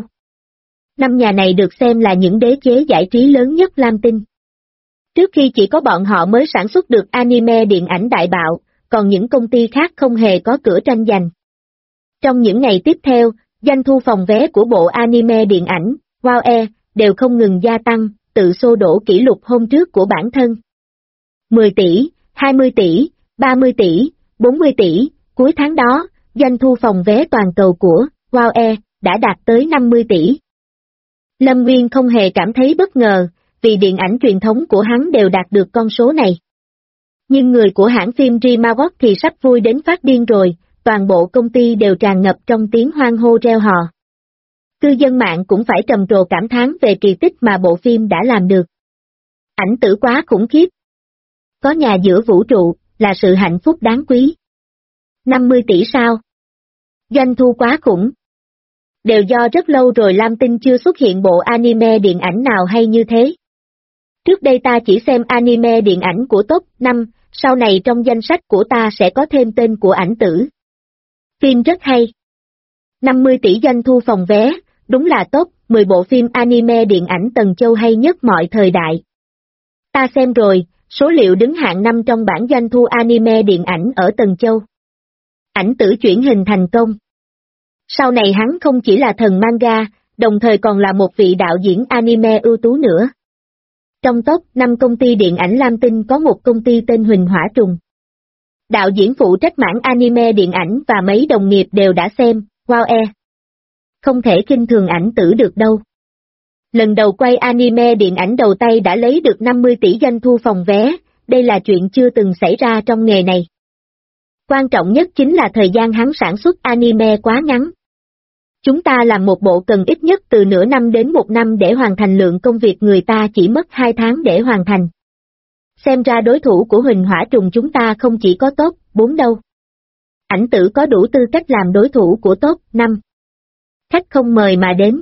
5 nhà này được xem là những đế chế giải trí lớn nhất Lam Tinh. Trước khi chỉ có bọn họ mới sản xuất được anime điện ảnh đại bạo, còn những công ty khác không hề có cửa tranh giành. Trong những ngày tiếp theo, doanh thu phòng vé của bộ anime điện ảnh, wow đều không ngừng gia tăng, tự xô đổ kỷ lục hôm trước của bản thân. 10 tỷ, 20 tỷ, 30 tỷ, 40 tỷ, cuối tháng đó, doanh thu phòng vé toàn cầu của wow đã đạt tới 50 tỷ. Lâm Nguyên không hề cảm thấy bất ngờ, vì điện ảnh truyền thống của hắn đều đạt được con số này. Nhưng người của hãng phim DreamWorks thì sắp vui đến phát điên rồi, toàn bộ công ty đều tràn ngập trong tiếng hoan hô reo hò. Cư dân mạng cũng phải trầm trồ cảm thán về kỳ tích mà bộ phim đã làm được. Ảnh tử quá khủng khiếp. Có nhà giữa vũ trụ, là sự hạnh phúc đáng quý. 50 tỷ sao? Doanh thu quá khủng. Đều do rất lâu rồi Lam Tinh chưa xuất hiện bộ anime điện ảnh nào hay như thế. Trước đây ta chỉ xem anime điện ảnh của top 5, sau này trong danh sách của ta sẽ có thêm tên của ảnh tử. Phim rất hay. 50 tỷ doanh thu phòng vé, đúng là top 10 bộ phim anime điện ảnh Tần Châu hay nhất mọi thời đại. Ta xem rồi, số liệu đứng hạng 5 trong bảng doanh thu anime điện ảnh ở Tần Châu. Ảnh tử chuyển hình thành công. Sau này hắn không chỉ là thần manga, đồng thời còn là một vị đạo diễn anime ưu tú nữa. Trong top 5 công ty điện ảnh Lam Tinh có một công ty tên Huỳnh Hỏa Trùng. Đạo diễn phụ trách mảng anime điện ảnh và mấy đồng nghiệp đều đã xem, wow không thể khinh thường ảnh tử được đâu. Lần đầu quay anime điện ảnh đầu tay đã lấy được 50 tỷ doanh thu phòng vé, đây là chuyện chưa từng xảy ra trong nghề này. Quan trọng nhất chính là thời gian hắn sản xuất anime quá ngắn. Chúng ta làm một bộ cần ít nhất từ nửa năm đến 1 năm để hoàn thành lượng công việc người ta chỉ mất 2 tháng để hoàn thành. Xem ra đối thủ của Huỳnh Hỏa Trùng chúng ta không chỉ có top 4 đâu. Ảnh tử có đủ tư cách làm đối thủ của top 5. Khách không mời mà đến.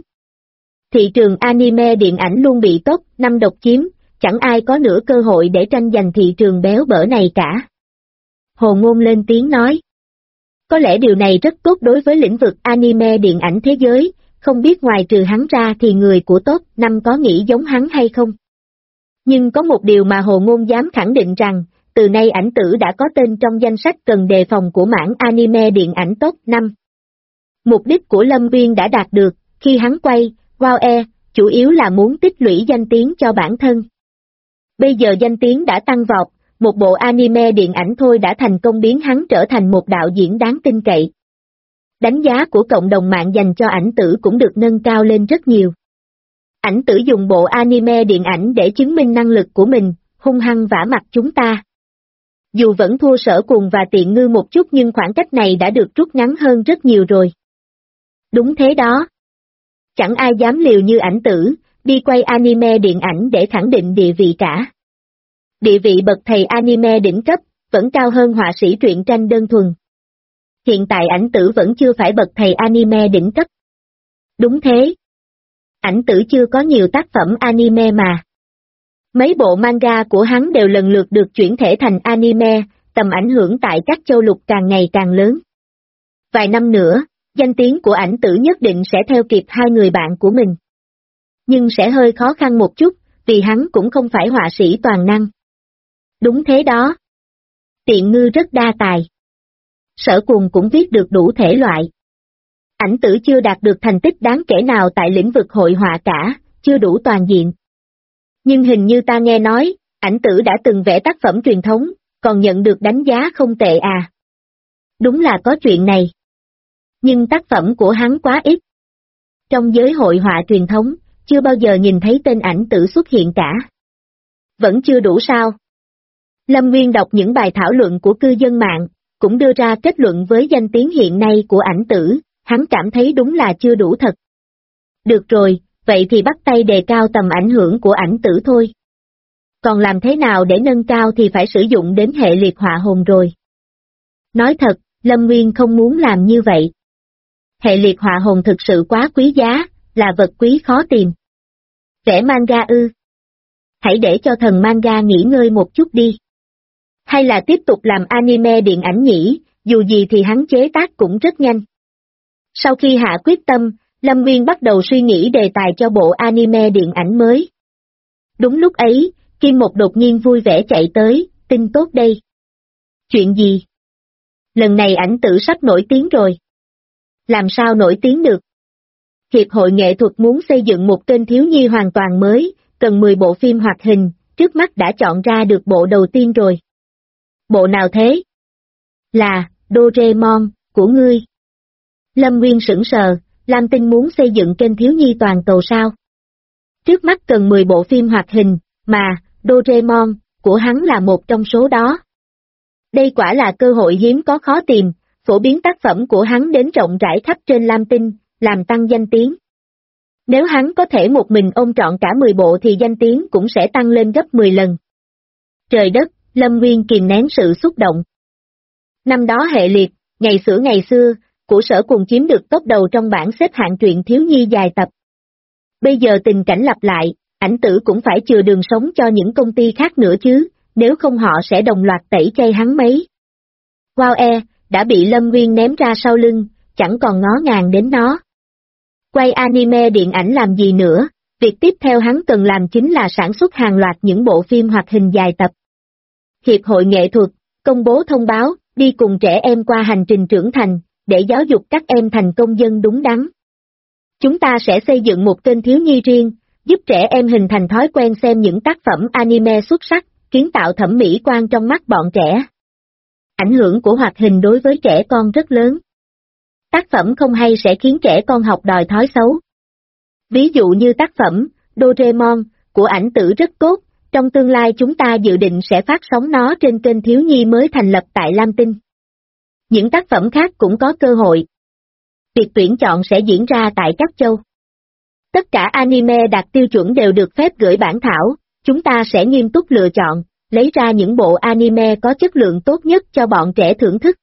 Thị trường anime điện ảnh luôn bị top 5 độc chiếm, chẳng ai có nửa cơ hội để tranh giành thị trường béo bở này cả. Hồ Ngôn lên tiếng nói. Có lẽ điều này rất tốt đối với lĩnh vực anime điện ảnh thế giới, không biết ngoài trừ hắn ra thì người của top 5 có nghĩ giống hắn hay không. Nhưng có một điều mà Hồ Ngôn dám khẳng định rằng, từ nay ảnh tử đã có tên trong danh sách cần đề phòng của mảng anime điện ảnh top 5. Mục đích của Lâm Nguyên đã đạt được, khi hắn quay, wow chủ yếu là muốn tích lũy danh tiếng cho bản thân. Bây giờ danh tiếng đã tăng vọt, một bộ anime điện ảnh thôi đã thành công biến hắn trở thành một đạo diễn đáng tin cậy. Đánh giá của cộng đồng mạng dành cho ảnh tử cũng được nâng cao lên rất nhiều. Ảnh tử dùng bộ anime điện ảnh để chứng minh năng lực của mình, hung hăng vả mặt chúng ta. Dù vẫn thua Sở Cùng và Tiện Ngư một chút nhưng khoảng cách này đã được rút ngắn hơn rất nhiều rồi. Đúng thế đó. Chẳng ai dám liều như ảnh tử, đi quay anime điện ảnh để khẳng định địa vị cả. Địa vị bậc thầy anime đỉnh cấp, vẫn cao hơn họa sĩ truyện tranh đơn thuần. Hiện tại ảnh tử vẫn chưa phải bậc thầy anime đỉnh cấp. Đúng thế. Ảnh tử chưa có nhiều tác phẩm anime mà. Mấy bộ manga của hắn đều lần lượt được chuyển thể thành anime, tầm ảnh hưởng tại các châu lục càng ngày càng lớn. Vài năm nữa, danh tiếng của ảnh tử nhất định sẽ theo kịp hai người bạn của mình. Nhưng sẽ hơi khó khăn một chút, vì hắn cũng không phải họa sĩ toàn năng. Đúng thế đó. Tiện Ngư rất đa tài. Sở Cuồng cũng viết được đủ thể loại. Ảnh Tử chưa đạt được thành tích đáng kể nào tại lĩnh vực hội họa cả, chưa đủ toàn diện. Nhưng hình như ta nghe nói, Ảnh Tử đã từng vẽ tác phẩm truyền thống, còn nhận được đánh giá không tệ à. Đúng là có chuyện này. Nhưng tác phẩm của hắn quá ít. Trong giới hội họa truyền thống, chưa bao giờ nhìn thấy tên Ảnh Tử xuất hiện cả. Vẫn chưa đủ sao? Lâm Nguyên đọc những bài thảo luận của cư dân mạng, cũng đưa ra kết luận với danh tiếng hiện nay của Ảnh Tử, hắn cảm thấy đúng là chưa đủ thật. Được rồi, vậy thì bắt tay đề cao tầm ảnh hưởng của Ảnh Tử thôi. Còn làm thế nào để nâng cao thì phải sử dụng đến hệ liệt họa hồn rồi. Nói thật, Lâm Nguyên không muốn làm như vậy. Hệ liệt họa hồn thực sự quá quý giá, là vật quý khó tìm. Vẽ manga ư? Hãy để cho thần manga nghỉ ngơi một chút đi. Hay là tiếp tục làm anime điện ảnh nhỉ, dù gì thì hắn chế tác cũng rất nhanh. Sau khi hạ quyết tâm, Lâm Nguyên bắt đầu suy nghĩ đề tài cho bộ anime điện ảnh mới. Đúng lúc ấy, Kim Một đột nhiên vui vẻ chạy tới, tin tốt đây. Chuyện gì? Lần này Ảnh Tử sắp nổi tiếng rồi. Làm sao nổi tiếng được? Hiệp hội nghệ thuật muốn xây dựng một kênh thiếu nhi hoàn toàn mới, cần 10 bộ phim hoạt hình, trước mắt đã chọn ra được bộ đầu tiên rồi. Bộ nào thế? Là, Doraemon, của ngươi. Lâm Nguyên sững sờ, Lam Tinh muốn xây dựng kênh thiếu nhi toàn cầu sao? Trước mắt cần 10 bộ phim hoạt hình, mà, Doraemon, của hắn là một trong số đó. Đây quả là cơ hội hiếm có khó tìm, phổ biến tác phẩm của hắn đến rộng rãi khắp trên Lam Tinh, làm tăng danh tiếng. Nếu hắn có thể một mình ôm trọn cả 10 bộ thì danh tiếng cũng sẽ tăng lên gấp 10 lần. Trời đất, Lâm Nguyên kìm nén sự xúc động. Năm đó hệ liệt, ngày xưa, của Sở Cuồng chiếm được top đầu trong bảng xếp hạng truyện thiếu nhi dài tập. Bây giờ tình cảnh lặp lại, Ảnh Tử cũng phải chừa đường sống cho những công ty khác nữa chứ, nếu không họ sẽ đồng loạt tẩy chay hắn mấy. Wow đã bị Lâm Nguyên ném ra sau lưng, chẳng còn ngó ngàng đến nó. Quay anime điện ảnh làm gì nữa, việc tiếp theo hắn cần làm chính là sản xuất hàng loạt những bộ phim hoạt hình dài tập. Hiệp hội nghệ thuật, công bố thông báo, đi cùng trẻ em qua hành trình trưởng thành, để giáo dục các em thành công dân đúng đắn. Chúng ta sẽ xây dựng một kênh thiếu nhi riêng, giúp trẻ em hình thành thói quen xem những tác phẩm anime xuất sắc, kiến tạo thẩm mỹ quan trong mắt bọn trẻ. Ảnh hưởng của hoạt hình đối với trẻ con rất lớn. Tác phẩm không hay sẽ khiến trẻ con học đòi thói xấu. Ví dụ như tác phẩm Doraemon của Ảnh Tử rất tốt, trong tương lai chúng ta dự định sẽ phát sóng nó trên kênh thiếu nhi mới thành lập tại Lam Tinh. Những tác phẩm khác cũng có cơ hội. Việc tuyển chọn sẽ diễn ra tại các châu. Tất cả anime đạt tiêu chuẩn đều được phép gửi bản thảo, chúng ta sẽ nghiêm túc lựa chọn, lấy ra những bộ anime có chất lượng tốt nhất cho bọn trẻ thưởng thức.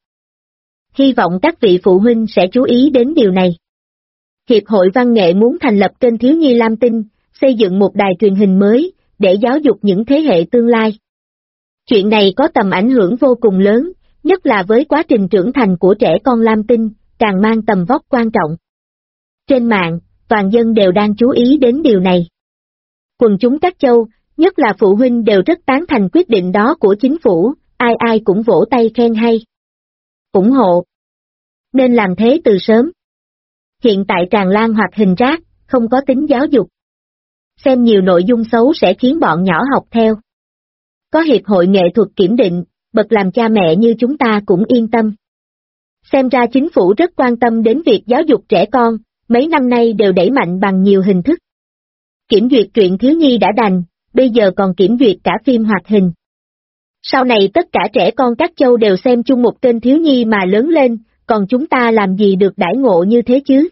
Hy vọng các vị phụ huynh sẽ chú ý đến điều này. Hiệp hội Văn nghệ muốn thành lập kênh thiếu nhi Lam Tinh, xây dựng một đài truyền hình mới, để giáo dục những thế hệ tương lai. Chuyện này có tầm ảnh hưởng vô cùng lớn, nhất là với quá trình trưởng thành của trẻ con Lam Tinh, càng mang tầm vóc quan trọng. Trên mạng, toàn dân đều đang chú ý đến điều này. Quần chúng các châu, nhất là phụ huynh đều rất tán thành quyết định đó của chính phủ, ai ai cũng vỗ tay khen hay. Ủng hộ. Nên làm thế từ sớm. Hiện tại tràn lan hoạt hình rác, không có tính giáo dục. Xem nhiều nội dung xấu sẽ khiến bọn nhỏ học theo. Có hiệp hội nghệ thuật kiểm định, bậc làm cha mẹ như chúng ta cũng yên tâm. Xem ra chính phủ rất quan tâm đến việc giáo dục trẻ con, mấy năm nay đều đẩy mạnh bằng nhiều hình thức. Kiểm duyệt truyện thiếu nhi đã đành, bây giờ còn kiểm duyệt cả phim hoạt hình. Sau này tất cả trẻ con các châu đều xem chung một kênh thiếu nhi mà lớn lên, còn chúng ta làm gì được đãi ngộ như thế chứ?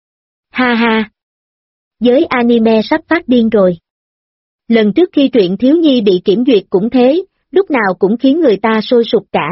Ha ha! Giới anime sắp phát điên rồi. Lần trước khi truyện thiếu nhi bị kiểm duyệt cũng thế, lúc nào cũng khiến người ta sôi sục cả.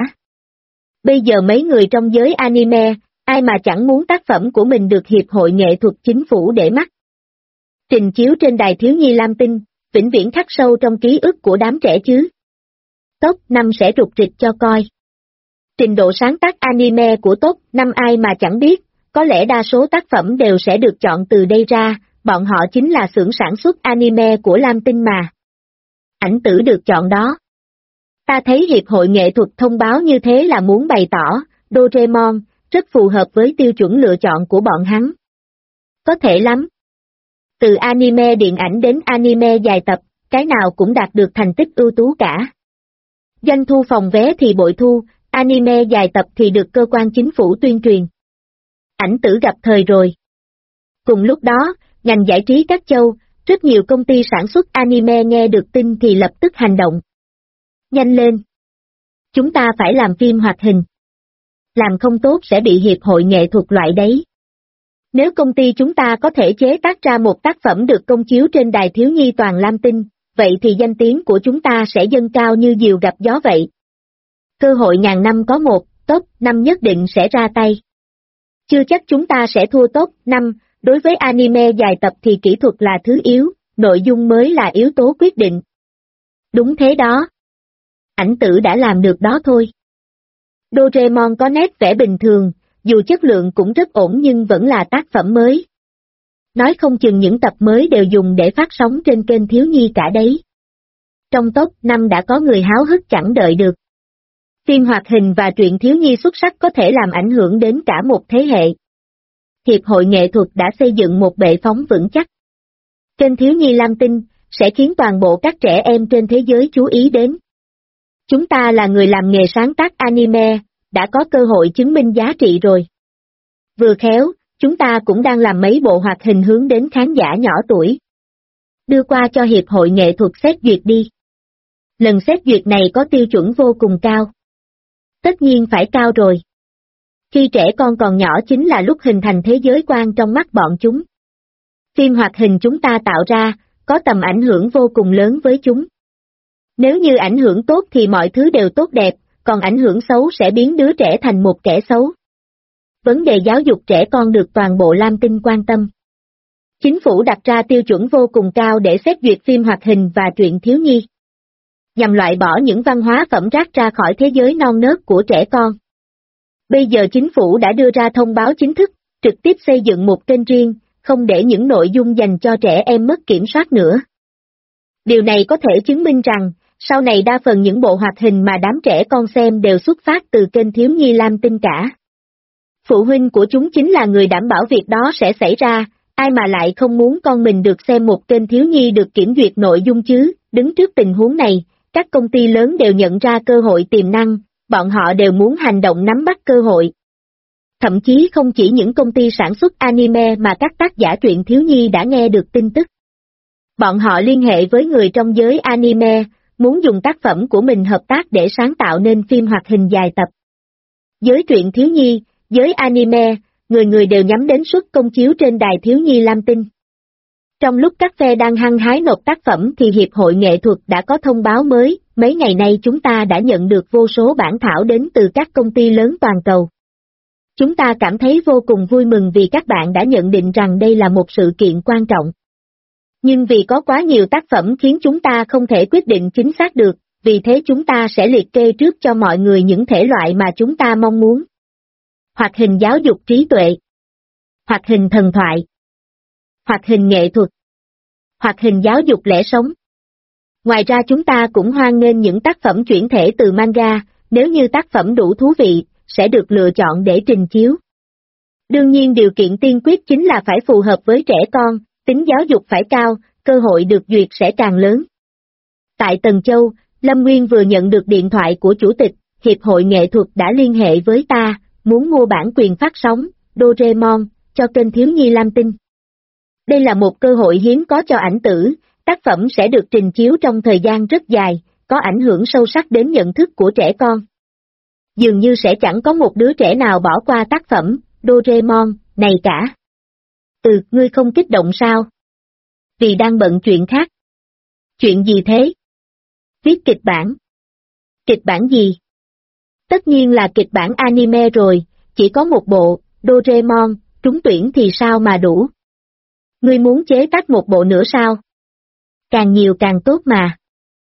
Bây giờ mấy người trong giới anime, ai mà chẳng muốn tác phẩm của mình được Hiệp hội Nghệ thuật Chính phủ để mắt. Trình chiếu trên đài thiếu nhi Lam Tinh, vĩnh viễn khắc sâu trong ký ức của đám trẻ chứ. Top 5 sẽ rục rịch cho coi. Trình độ sáng tác anime của Top 5 ai mà chẳng biết, có lẽ đa số tác phẩm đều sẽ được chọn từ đây ra, bọn họ chính là xưởng sản xuất anime của Lam Tinh mà. Ảnh Tử được chọn đó. Ta thấy Hiệp hội Nghệ thuật thông báo như thế là muốn bày tỏ, Doraemon, rất phù hợp với tiêu chuẩn lựa chọn của bọn hắn. Có thể lắm. Từ anime điện ảnh đến anime dài tập, cái nào cũng đạt được thành tích ưu tú cả. Doanh thu phòng vé thì bội thu, anime dài tập thì được cơ quan chính phủ tuyên truyền. Ảnh tử gặp thời rồi. Cùng lúc đó, ngành giải trí các châu, rất nhiều công ty sản xuất anime nghe được tin thì lập tức hành động. Nhanh lên! Chúng ta phải làm phim hoạt hình. Làm không tốt sẽ bị hiệp hội nghệ thuật loại đấy. Nếu công ty chúng ta có thể chế tác ra một tác phẩm được công chiếu trên đài thiếu nhi toàn Lam Tinh, vậy thì danh tiếng của chúng ta sẽ dâng cao như diều gặp gió vậy. Cơ hội ngàn năm có một, top 5 nhất định sẽ ra tay. Chưa chắc chúng ta sẽ thua top 5, đối với anime dài tập thì kỹ thuật là thứ yếu, nội dung mới là yếu tố quyết định. Đúng thế đó. Ảnh tử đã làm được đó thôi. Doraemon có nét vẽ bình thường, dù chất lượng cũng rất ổn nhưng vẫn là tác phẩm mới. Nói không chừng những tập mới đều dùng để phát sóng trên kênh thiếu nhi cả đấy. Trong top 5 đã có người háo hức chẳng đợi được. Phim hoạt hình và truyện thiếu nhi xuất sắc có thể làm ảnh hưởng đến cả một thế hệ. Hiệp hội nghệ thuật đã xây dựng một bệ phóng vững chắc. Kênh thiếu nhi Lam Tinh sẽ khiến toàn bộ các trẻ em trên thế giới chú ý đến. Chúng ta là người làm nghề sáng tác anime, đã có cơ hội chứng minh giá trị rồi. Vừa khéo, chúng ta cũng đang làm mấy bộ hoạt hình hướng đến khán giả nhỏ tuổi. Đưa qua cho Hiệp hội nghệ thuật xét duyệt đi. Lần xét duyệt này có tiêu chuẩn vô cùng cao. Tất nhiên phải cao rồi. Khi trẻ con còn nhỏ chính là lúc hình thành thế giới quan trong mắt bọn chúng. Phim hoạt hình chúng ta tạo ra, có tầm ảnh hưởng vô cùng lớn với chúng. Nếu như ảnh hưởng tốt thì mọi thứ đều tốt đẹp, còn ảnh hưởng xấu sẽ biến đứa trẻ thành một kẻ xấu. Vấn đề giáo dục trẻ con được toàn bộ Lam Tinh quan tâm. Chính phủ đặt ra tiêu chuẩn vô cùng cao để xét duyệt phim hoạt hình và truyện thiếu nhi, nhằm loại bỏ những văn hóa phẩm rác ra khỏi thế giới non nớt của trẻ con. Bây giờ chính phủ đã đưa ra thông báo chính thức, trực tiếp xây dựng một kênh riêng, không để những nội dung dành cho trẻ em mất kiểm soát nữa. Điều này có thể chứng minh rằng, sau này đa phần những bộ hoạt hình mà đám trẻ con xem đều xuất phát từ kênh thiếu nhi Lam Tinh cả. Phụ huynh của chúng chính là người đảm bảo việc đó sẽ xảy ra, ai mà lại không muốn con mình được xem một kênh thiếu nhi được kiểm duyệt nội dung chứ. Đứng trước tình huống này, các công ty lớn đều nhận ra cơ hội tiềm năng, bọn họ đều muốn hành động nắm bắt cơ hội. Thậm chí không chỉ những công ty sản xuất anime mà các tác giả truyện thiếu nhi đã nghe được tin tức. Bọn họ liên hệ với người trong giới anime, muốn dùng tác phẩm của mình hợp tác để sáng tạo nên phim hoạt hình dài tập. Giới truyện thiếu nhi, giới anime, người người đều nhắm đến suất công chiếu trên đài thiếu nhi Lam Tinh. Trong lúc các phe đang hăng hái nộp tác phẩm thì Hiệp hội nghệ thuật đã có thông báo mới, mấy ngày nay chúng ta đã nhận được vô số bản thảo đến từ các công ty lớn toàn cầu. Chúng ta cảm thấy vô cùng vui mừng vì các bạn đã nhận định rằng đây là một sự kiện quan trọng. Nhưng vì có quá nhiều tác phẩm khiến chúng ta không thể quyết định chính xác được, vì thế chúng ta sẽ liệt kê trước cho mọi người những thể loại mà chúng ta mong muốn. Hoạt hình giáo dục trí tuệ, hoạt hình thần thoại, hoạt hình nghệ thuật, hoạt hình giáo dục lẽ sống. Ngoài ra chúng ta cũng hoan nghênh những tác phẩm chuyển thể từ manga, nếu như tác phẩm đủ thú vị, sẽ được lựa chọn để trình chiếu. Đương nhiên điều kiện tiên quyết chính là phải phù hợp với trẻ con, tính giáo dục phải cao, cơ hội được duyệt sẽ càng lớn. Tại Tần Châu, Lâm Nguyên vừa nhận được điện thoại của chủ tịch, Hiệp hội nghệ thuật đã liên hệ với ta, muốn mua bản quyền phát sóng, Doraemon, cho kênh thiếu nhi Lam Tinh. Đây là một cơ hội hiếm có cho ảnh tử, tác phẩm sẽ được trình chiếu trong thời gian rất dài, có ảnh hưởng sâu sắc đến nhận thức của trẻ con. Dường như sẽ chẳng có một đứa trẻ nào bỏ qua tác phẩm, Doraemon, này cả. Ngươi không kích động sao? Vì đang bận chuyện khác. Chuyện gì thế? Viết kịch bản. Kịch bản gì? Tất nhiên là kịch bản anime rồi, chỉ có một bộ, Doraemon, trúng tuyển thì sao mà đủ? Ngươi muốn chế tác một bộ nữa sao? Càng nhiều càng tốt mà.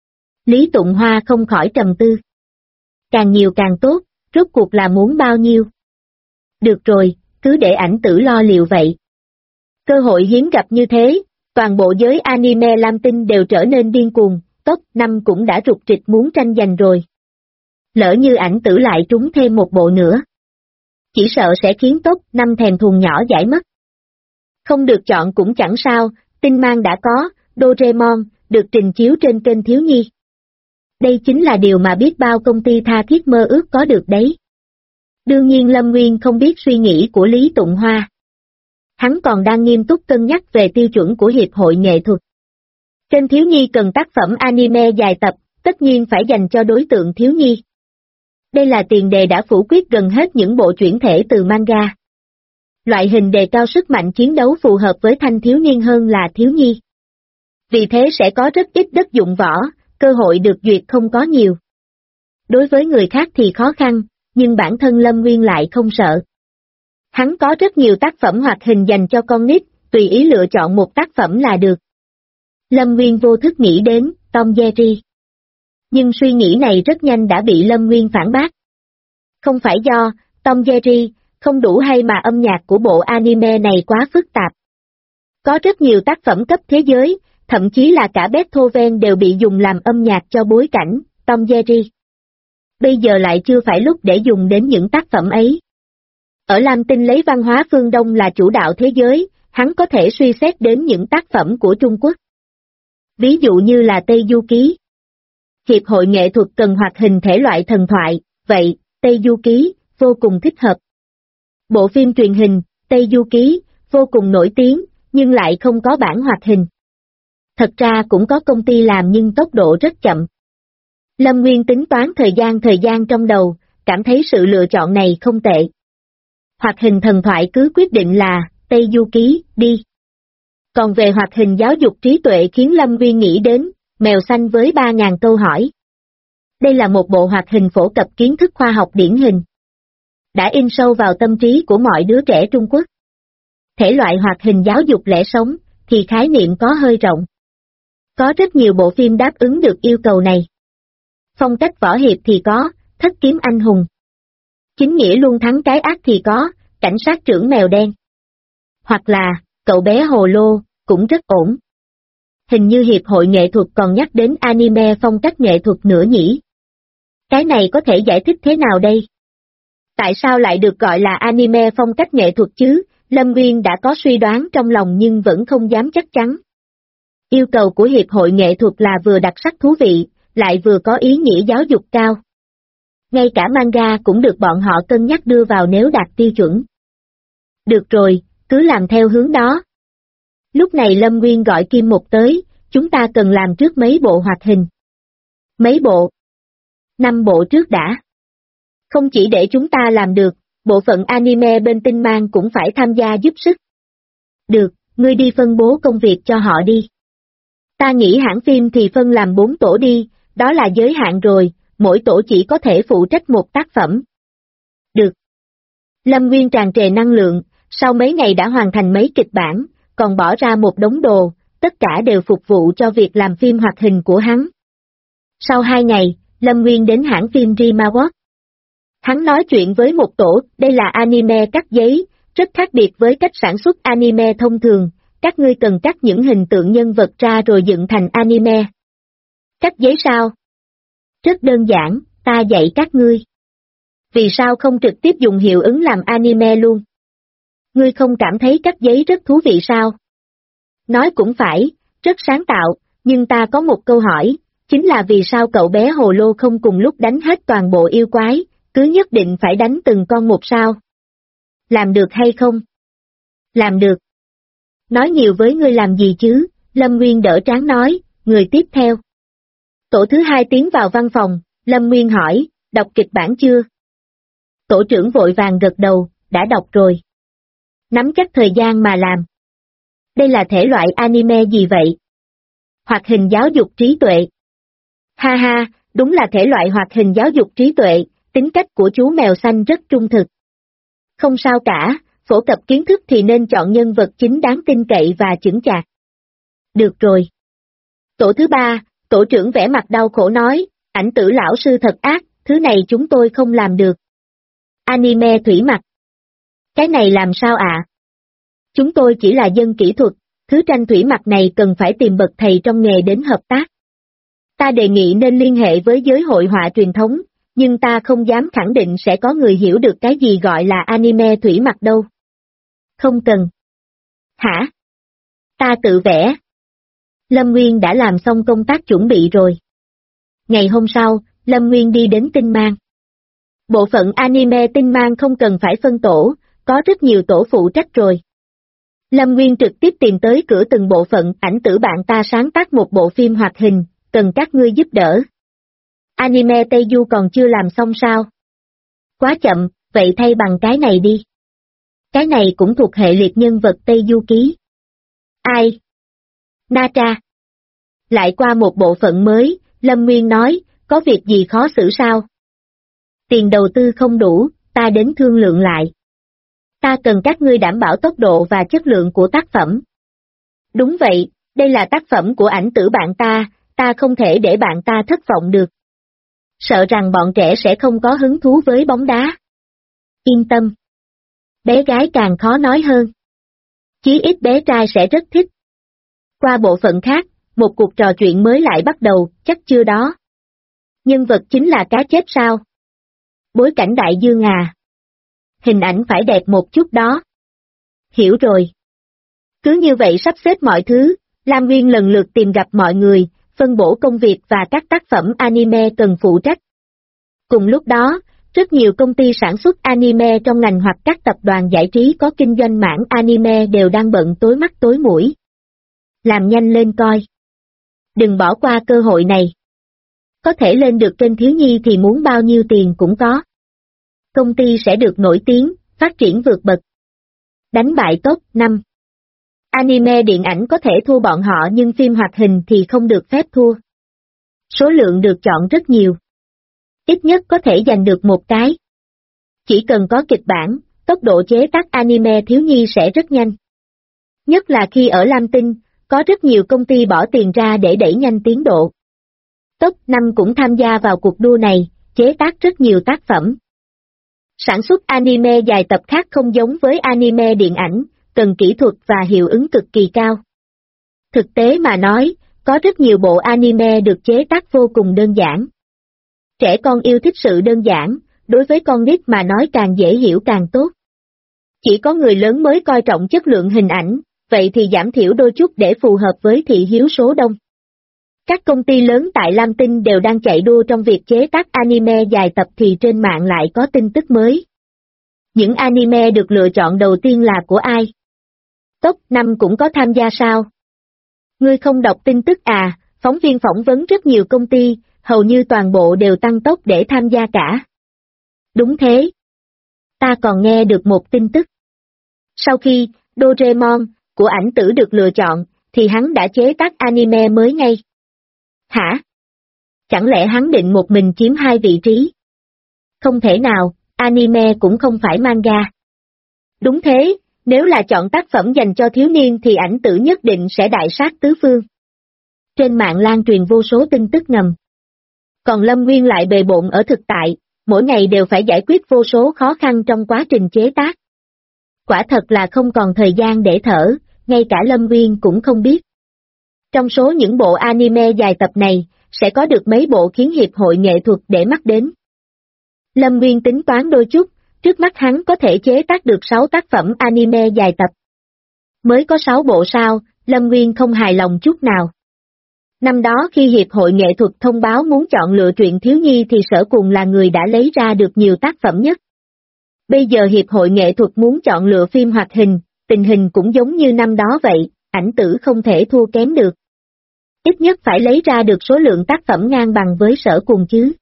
Lý Tụng Hoa không khỏi trầm tư. Càng nhiều càng tốt, rốt cuộc là muốn bao nhiêu? Được rồi, cứ để ảnh tử lo liệu vậy. Cơ hội hiếm gặp như thế, toàn bộ giới anime Lam Tinh đều trở nên điên cuồng, top 5 cũng đã rục rịch muốn tranh giành rồi. Lỡ như ảnh tử lại trúng thêm một bộ nữa. chỉ sợ sẽ khiến top 5 thèm thuồng nhỏ giải mất. Không được chọn cũng chẳng sao, Tinh Mang đã có, Doraemon, được trình chiếu trên kênh thiếu nhi. Đây chính là điều mà biết bao công ty tha thiết mơ ước có được đấy. Đương nhiên Lâm Nguyên không biết suy nghĩ của Lý Tụng Hoa. Hắn còn đang nghiêm túc cân nhắc về tiêu chuẩn của Hiệp hội Nghệ thuật. Kênh thiếu nhi cần tác phẩm anime dài tập, tất nhiên phải dành cho đối tượng thiếu nhi. Đây là tiền đề đã phủ quyết gần hết những bộ chuyển thể từ manga. Loại hình đề cao sức mạnh chiến đấu phù hợp với thanh thiếu niên hơn là thiếu nhi. Vì thế sẽ có rất ít đất dụng võ, cơ hội được duyệt không có nhiều. Đối với người khác thì khó khăn, nhưng bản thân Lâm Nguyên lại không sợ. Hắn có rất nhiều tác phẩm hoạt hình dành cho con nít, tùy ý lựa chọn một tác phẩm là được. Lâm Nguyên vô thức nghĩ đến Tom Jerry. Nhưng suy nghĩ này rất nhanh đã bị Lâm Nguyên phản bác. Không phải do Tom Jerry không đủ hay mà âm nhạc của bộ anime này quá phức tạp. Có rất nhiều tác phẩm cấp thế giới, thậm chí là cả Beethoven đều bị dùng làm âm nhạc cho bối cảnh Tom Jerry. Bây giờ lại chưa phải lúc để dùng đến những tác phẩm ấy. Ở Lam Tinh lấy văn hóa phương Đông là chủ đạo thế giới, hắn có thể suy xét đến những tác phẩm của Trung Quốc. Ví dụ như là Tây Du Ký. Hiệp hội nghệ thuật cần hoạt hình thể loại thần thoại, vậy, Tây Du Ký, vô cùng thích hợp. Bộ phim truyền hình, Tây Du Ký, vô cùng nổi tiếng, nhưng lại không có bản hoạt hình. Thật ra cũng có công ty làm nhưng tốc độ rất chậm. Lâm Nguyên tính toán thời gian trong đầu, cảm thấy sự lựa chọn này không tệ. Hoạt hình thần thoại cứ quyết định là Tây Du Ký, đi. Còn về hoạt hình giáo dục trí tuệ khiến Lâm Nguyên nghĩ đến Mèo xanh với 3.000 câu hỏi. Đây là một bộ hoạt hình phổ cập kiến thức khoa học điển hình. Đã in sâu vào tâm trí của mọi đứa trẻ Trung Quốc. Thể loại hoạt hình giáo dục lẽ sống, thì khái niệm có hơi rộng. Có rất nhiều bộ phim đáp ứng được yêu cầu này. Phong cách võ hiệp thì có, Thất kiếm anh hùng. Chính nghĩa luôn thắng cái ác thì có, Cảnh sát trưởng mèo đen. Hoặc là, Cậu bé hồ lô, cũng rất ổn. Hình như Hiệp hội nghệ thuật còn nhắc đến anime phong cách nghệ thuật nữa nhỉ? Cái này có thể giải thích thế nào đây? Tại sao lại được gọi là anime phong cách nghệ thuật chứ? Lâm Nguyên đã có suy đoán trong lòng nhưng vẫn không dám chắc chắn. Yêu cầu của Hiệp hội nghệ thuật là vừa đặc sắc thú vị, lại vừa có ý nghĩa giáo dục cao. Ngay cả manga cũng được bọn họ cân nhắc đưa vào nếu đạt tiêu chuẩn. Được rồi, cứ làm theo hướng đó. Lúc này Lâm Nguyên gọi Kim Mục tới, chúng ta cần làm trước mấy bộ hoạt hình. Mấy bộ? 5 bộ trước đã. Không chỉ để chúng ta làm được, bộ phận anime bên Tinh Mang cũng phải tham gia giúp sức. Được, ngươi đi phân bố công việc cho họ đi. Ta nghĩ hãng phim thì phân làm 4 tổ đi, đó là giới hạn rồi, mỗi tổ chỉ có thể phụ trách một tác phẩm. Được. Lâm Nguyên tràn trề năng lượng, sau mấy ngày đã hoàn thành mấy kịch bản, còn bỏ ra một đống đồ, tất cả đều phục vụ cho việc làm phim hoạt hình của hắn. Sau 2 ngày, Lâm Nguyên đến hãng phim Rimaworks. Hắn nói chuyện với một tổ, đây là anime cắt giấy, rất khác biệt với cách sản xuất anime thông thường, các ngươi cần cắt những hình tượng nhân vật ra rồi dựng thành anime. Cắt giấy sao? Rất đơn giản, ta dạy các ngươi. Vì sao không trực tiếp dùng hiệu ứng làm anime luôn? Ngươi không cảm thấy cắt giấy rất thú vị sao? Nói cũng phải, rất sáng tạo, nhưng ta có một câu hỏi, chính là vì sao cậu bé hồ lô không cùng lúc đánh hết toàn bộ yêu quái, cứ nhất định phải đánh từng con một sao? Làm được hay không? Làm được. Nói nhiều với ngươi làm gì chứ? Lâm Nguyên đỡ trán nói, người tiếp theo. Tổ thứ 2 tiến vào văn phòng, Lâm Nguyên hỏi, đọc kịch bản chưa? Tổ trưởng vội vàng gật đầu, đã đọc rồi. Nắm chắc thời gian mà làm. Đây là thể loại anime gì vậy? Hoạt hình giáo dục trí tuệ. Ha ha, đúng là thể loại hoạt hình giáo dục trí tuệ, tính cách của chú mèo xanh rất trung thực. Không sao cả, phổ cập kiến thức thì nên chọn nhân vật chính đáng tin cậy và chững chạc. Được rồi. Tổ thứ 3, tổ trưởng vẻ mặt đau khổ nói, ảnh tử lão sư thật ác, thứ này chúng tôi không làm được. Anime thủy mặc. Cái này làm sao ạ? Chúng tôi chỉ là dân kỹ thuật, thứ tranh thủy mặc này cần phải tìm bậc thầy trong nghề đến hợp tác. Ta đề nghị nên liên hệ với giới hội họa truyền thống, Nhưng ta không dám khẳng định sẽ có người hiểu được cái gì gọi là anime thủy mặc đâu. Không cần. Hả? Ta tự vẽ. Lâm Nguyên đã làm xong công tác chuẩn bị rồi. Ngày hôm sau, Lâm Nguyên đi đến Tinh Mang. Bộ phận anime Tinh Mang không cần phải phân tổ, có rất nhiều tổ phụ trách rồi. Lâm Nguyên trực tiếp tìm tới cửa từng bộ phận. Ảnh tử bạn ta sáng tác một bộ phim hoạt hình, cần các ngươi giúp đỡ. Anime Tây Du còn chưa làm xong sao? Quá chậm, vậy thay bằng cái này đi. Cái này cũng thuộc hệ liệt nhân vật Tây Du ký. Ai? Natra. Lại qua một bộ phận mới, Lâm Nguyên nói, có việc gì khó xử sao? Tiền đầu tư không đủ, ta đến thương lượng lại. Ta cần các ngươi đảm bảo tốc độ và chất lượng của tác phẩm. Đúng vậy, đây là tác phẩm của ảnh tử bạn ta không thể để bạn ta thất vọng được. Sợ rằng bọn trẻ sẽ không có hứng thú với bóng đá. Yên tâm. Bé gái càng khó nói hơn. Chí ít bé trai sẽ rất thích. Qua bộ phận khác, một cuộc trò chuyện mới lại bắt đầu, chắc chưa đó. Nhân vật chính là cá chép sao? Bối cảnh đại dương à? Hình ảnh phải đẹp một chút đó. Hiểu rồi. Cứ như vậy sắp xếp mọi thứ, Lam Nguyên lần lượt tìm gặp mọi người, phân bổ công việc và các tác phẩm anime cần phụ trách. Cùng lúc đó, rất nhiều công ty sản xuất anime trong ngành hoặc các tập đoàn giải trí có kinh doanh mảng anime đều đang bận tối mắt tối mũi. Làm nhanh lên coi. Đừng bỏ qua cơ hội này. Có thể lên được kênh thiếu nhi thì muốn bao nhiêu tiền cũng có. Công ty sẽ được nổi tiếng, phát triển vượt bậc. Đánh bại top 5. Anime điện ảnh có thể thua bọn họ nhưng phim hoạt hình thì không được phép thua. Số lượng được chọn rất nhiều. Ít nhất có thể giành được một cái. Chỉ cần có kịch bản, tốc độ chế tác anime thiếu nhi sẽ rất nhanh. Nhất là khi ở Lam Tinh, có rất nhiều công ty bỏ tiền ra để đẩy nhanh tiến độ. Top 5 cũng tham gia vào cuộc đua này, chế tác rất nhiều tác phẩm. Sản xuất anime dài tập khác không giống với anime điện ảnh, cần kỹ thuật và hiệu ứng cực kỳ cao. Thực tế mà nói, có rất nhiều bộ anime được chế tác vô cùng đơn giản. Trẻ con yêu thích sự đơn giản, đối với con nít mà nói càng dễ hiểu càng tốt. Chỉ có người lớn mới coi trọng chất lượng hình ảnh, vậy thì giảm thiểu đôi chút để phù hợp với thị hiếu số đông. Các công ty lớn tại Lam Tinh đều đang chạy đua trong việc chế tác anime dài tập thì trên mạng lại có tin tức mới. Những anime được lựa chọn đầu tiên là của ai? Top 5 cũng có tham gia sao? Ngươi không đọc tin tức à? Phóng viên phỏng vấn rất nhiều công ty, hầu như toàn bộ đều tăng tốc để tham gia cả. Đúng thế. Ta còn nghe được một tin tức. Sau khi Doraemon của ảnh tử được lựa chọn, thì hắn đã chế tác anime mới ngay. Hả? Chẳng lẽ hắn định một mình chiếm hai vị trí? Không thể nào, anime cũng không phải manga. Đúng thế, nếu là chọn tác phẩm dành cho thiếu niên thì ảnh tử nhất định sẽ đại sát tứ phương. Trên mạng lan truyền vô số tin tức ngầm. Còn Lâm Nguyên lại bề bộn ở thực tại, mỗi ngày đều phải giải quyết vô số khó khăn trong quá trình chế tác. Quả thật là không còn thời gian để thở, ngay cả Lâm Nguyên cũng không biết. Trong số những bộ anime dài tập này, sẽ có được mấy bộ khiến Hiệp hội nghệ thuật để mắt đến. Lâm Nguyên tính toán đôi chút, trước mắt hắn có thể chế tác được 6 tác phẩm anime dài tập. Mới có 6 bộ sao, Lâm Nguyên không hài lòng chút nào. Năm đó khi Hiệp hội nghệ thuật thông báo muốn chọn lựa truyện thiếu nhi thì Sở Cùng là người đã lấy ra được nhiều tác phẩm nhất. Bây giờ Hiệp hội nghệ thuật muốn chọn lựa phim hoạt hình, tình hình cũng giống như năm đó vậy, ảnh tử không thể thua kém được. Ít nhất phải lấy ra được số lượng tác phẩm ngang bằng với Sở Cùng chứ.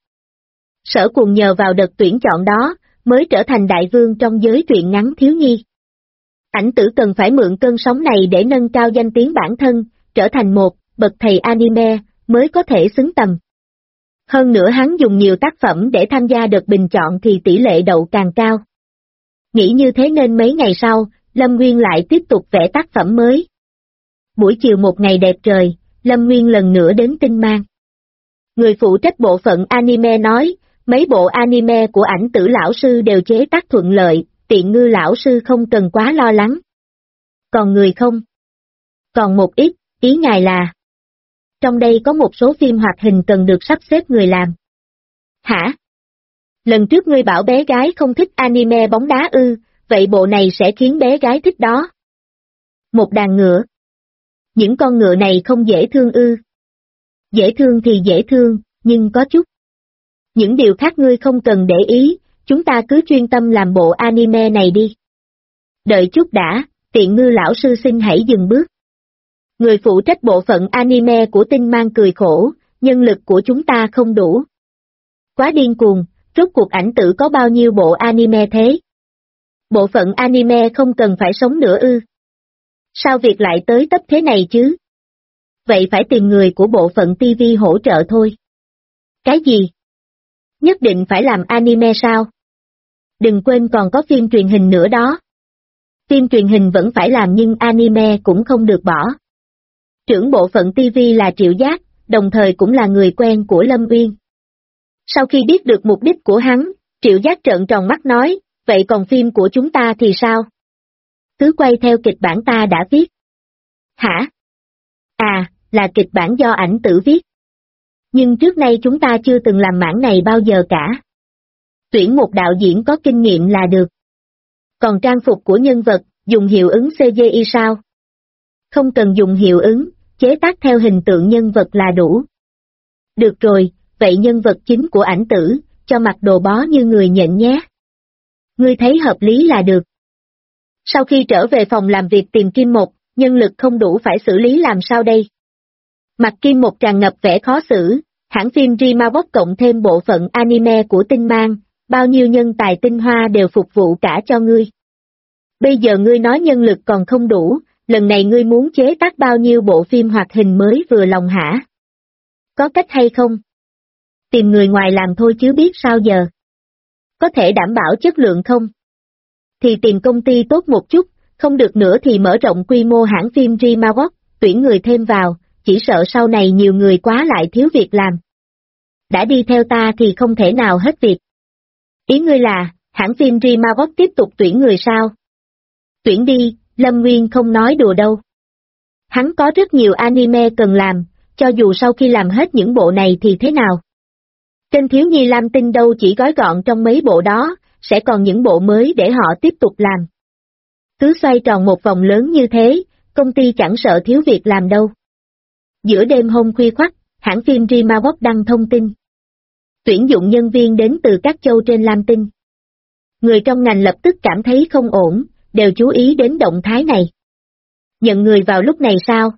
Sở Cùng nhờ vào đợt tuyển chọn đó, mới trở thành đại vương trong giới truyện ngắn thiếu nhi. Ảnh tử cần phải mượn cơn sóng này để nâng cao danh tiếng bản thân, trở thành một bậc thầy anime, mới có thể xứng tầm. Hơn nữa hắn dùng nhiều tác phẩm để tham gia đợt bình chọn thì tỷ lệ đậu càng cao. Nghĩ như thế nên mấy ngày sau, Lâm Nguyên lại tiếp tục vẽ tác phẩm mới. Buổi chiều một ngày đẹp trời, Lâm Nguyên lần nữa đến Tinh Mang. Người phụ trách bộ phận anime nói, mấy bộ anime của ảnh tử lão sư đều chế tác thuận lợi, Tiện Ngư lão sư không cần quá lo lắng. Còn người không? Còn một ít, ý ngài là. Trong đây có một số phim hoạt hình cần được sắp xếp người làm. Hả? Lần trước ngươi bảo bé gái không thích anime bóng đá ư, vậy bộ này sẽ khiến bé gái thích đó. Một đàn ngựa. Những con ngựa này không dễ thương ư. Dễ thương thì dễ thương, nhưng có chút. Những điều khác ngươi không cần để ý, chúng ta cứ chuyên tâm làm bộ anime này đi. Đợi chút đã, Tiện Ngư lão sư xin hãy dừng bước. Người phụ trách bộ phận anime của Tinh Mang cười khổ, nhân lực của chúng ta không đủ. Quá điên cuồng, rốt cuộc ảnh tử có bao nhiêu bộ anime thế? Bộ phận anime không cần phải sống nữa ư? Sao việc lại tới tấp thế này chứ? Vậy phải tìm người của bộ phận TV hỗ trợ thôi. Cái gì? Nhất định phải làm anime sao? Đừng quên còn có phim truyền hình nữa đó. Phim truyền hình vẫn phải làm nhưng anime cũng không được bỏ. Trưởng bộ phận TV là Triệu Giác, đồng thời cũng là người quen của Lâm Uyên. Sau khi biết được mục đích của hắn, Triệu Giác trợn tròn mắt nói, vậy còn phim của chúng ta thì sao? Cứ quay theo kịch bản ta đã viết. Hả? À, là kịch bản do ảnh tử viết. Nhưng trước nay chúng ta chưa từng làm mảng này bao giờ cả. Tuyển một đạo diễn có kinh nghiệm là được. Còn trang phục của nhân vật, dùng hiệu ứng CGI sao? Không cần dùng hiệu ứng, chế tác theo hình tượng nhân vật là đủ. Được rồi, vậy nhân vật chính của ảnh tử, cho mặc đồ bó như người nhện nhé. Ngươi thấy hợp lý là được. Sau khi trở về phòng làm việc tìm Kim Một, nhân lực không đủ phải xử lý làm sao đây? Mặt Kim Một tràn ngập vẻ khó xử, hãng phim Rimawok cộng thêm bộ phận anime của Tinh Mang, bao nhiêu nhân tài tinh hoa đều phục vụ cả cho ngươi. Bây giờ ngươi nói nhân lực còn không đủ, lần này ngươi muốn chế tác bao nhiêu bộ phim hoạt hình mới vừa lòng hả? Có cách hay không? Tìm người ngoài làm thôi chứ biết sao giờ. Có thể đảm bảo chất lượng không? Thì tìm công ty tốt một chút, không được nữa thì mở rộng quy mô hãng phim Rimawok, tuyển người thêm vào, chỉ sợ sau này nhiều người quá lại thiếu việc làm. Đã đi theo ta thì không thể nào hết việc. Ý ngươi là, hãng phim Rimawok tiếp tục tuyển người sao? Tuyển đi, Lâm Nguyên không nói đùa đâu. Hắn có rất nhiều anime cần làm, cho dù sau khi làm hết những bộ này thì thế nào? Kênh Thiếu Nhi Lam Tinh đâu chỉ gói gọn trong mấy bộ đó, sẽ còn những bộ mới để họ tiếp tục làm. Cứ xoay tròn một vòng lớn như thế, công ty chẳng sợ thiếu việc làm đâu. Giữa đêm hôm khuya khoắt, hãng phim Rimawok đăng thông tin. Tuyển dụng nhân viên đến từ các châu trên Lam Tinh. Người trong ngành lập tức cảm thấy không ổn, đều chú ý đến động thái này. Nhận người vào lúc này sao?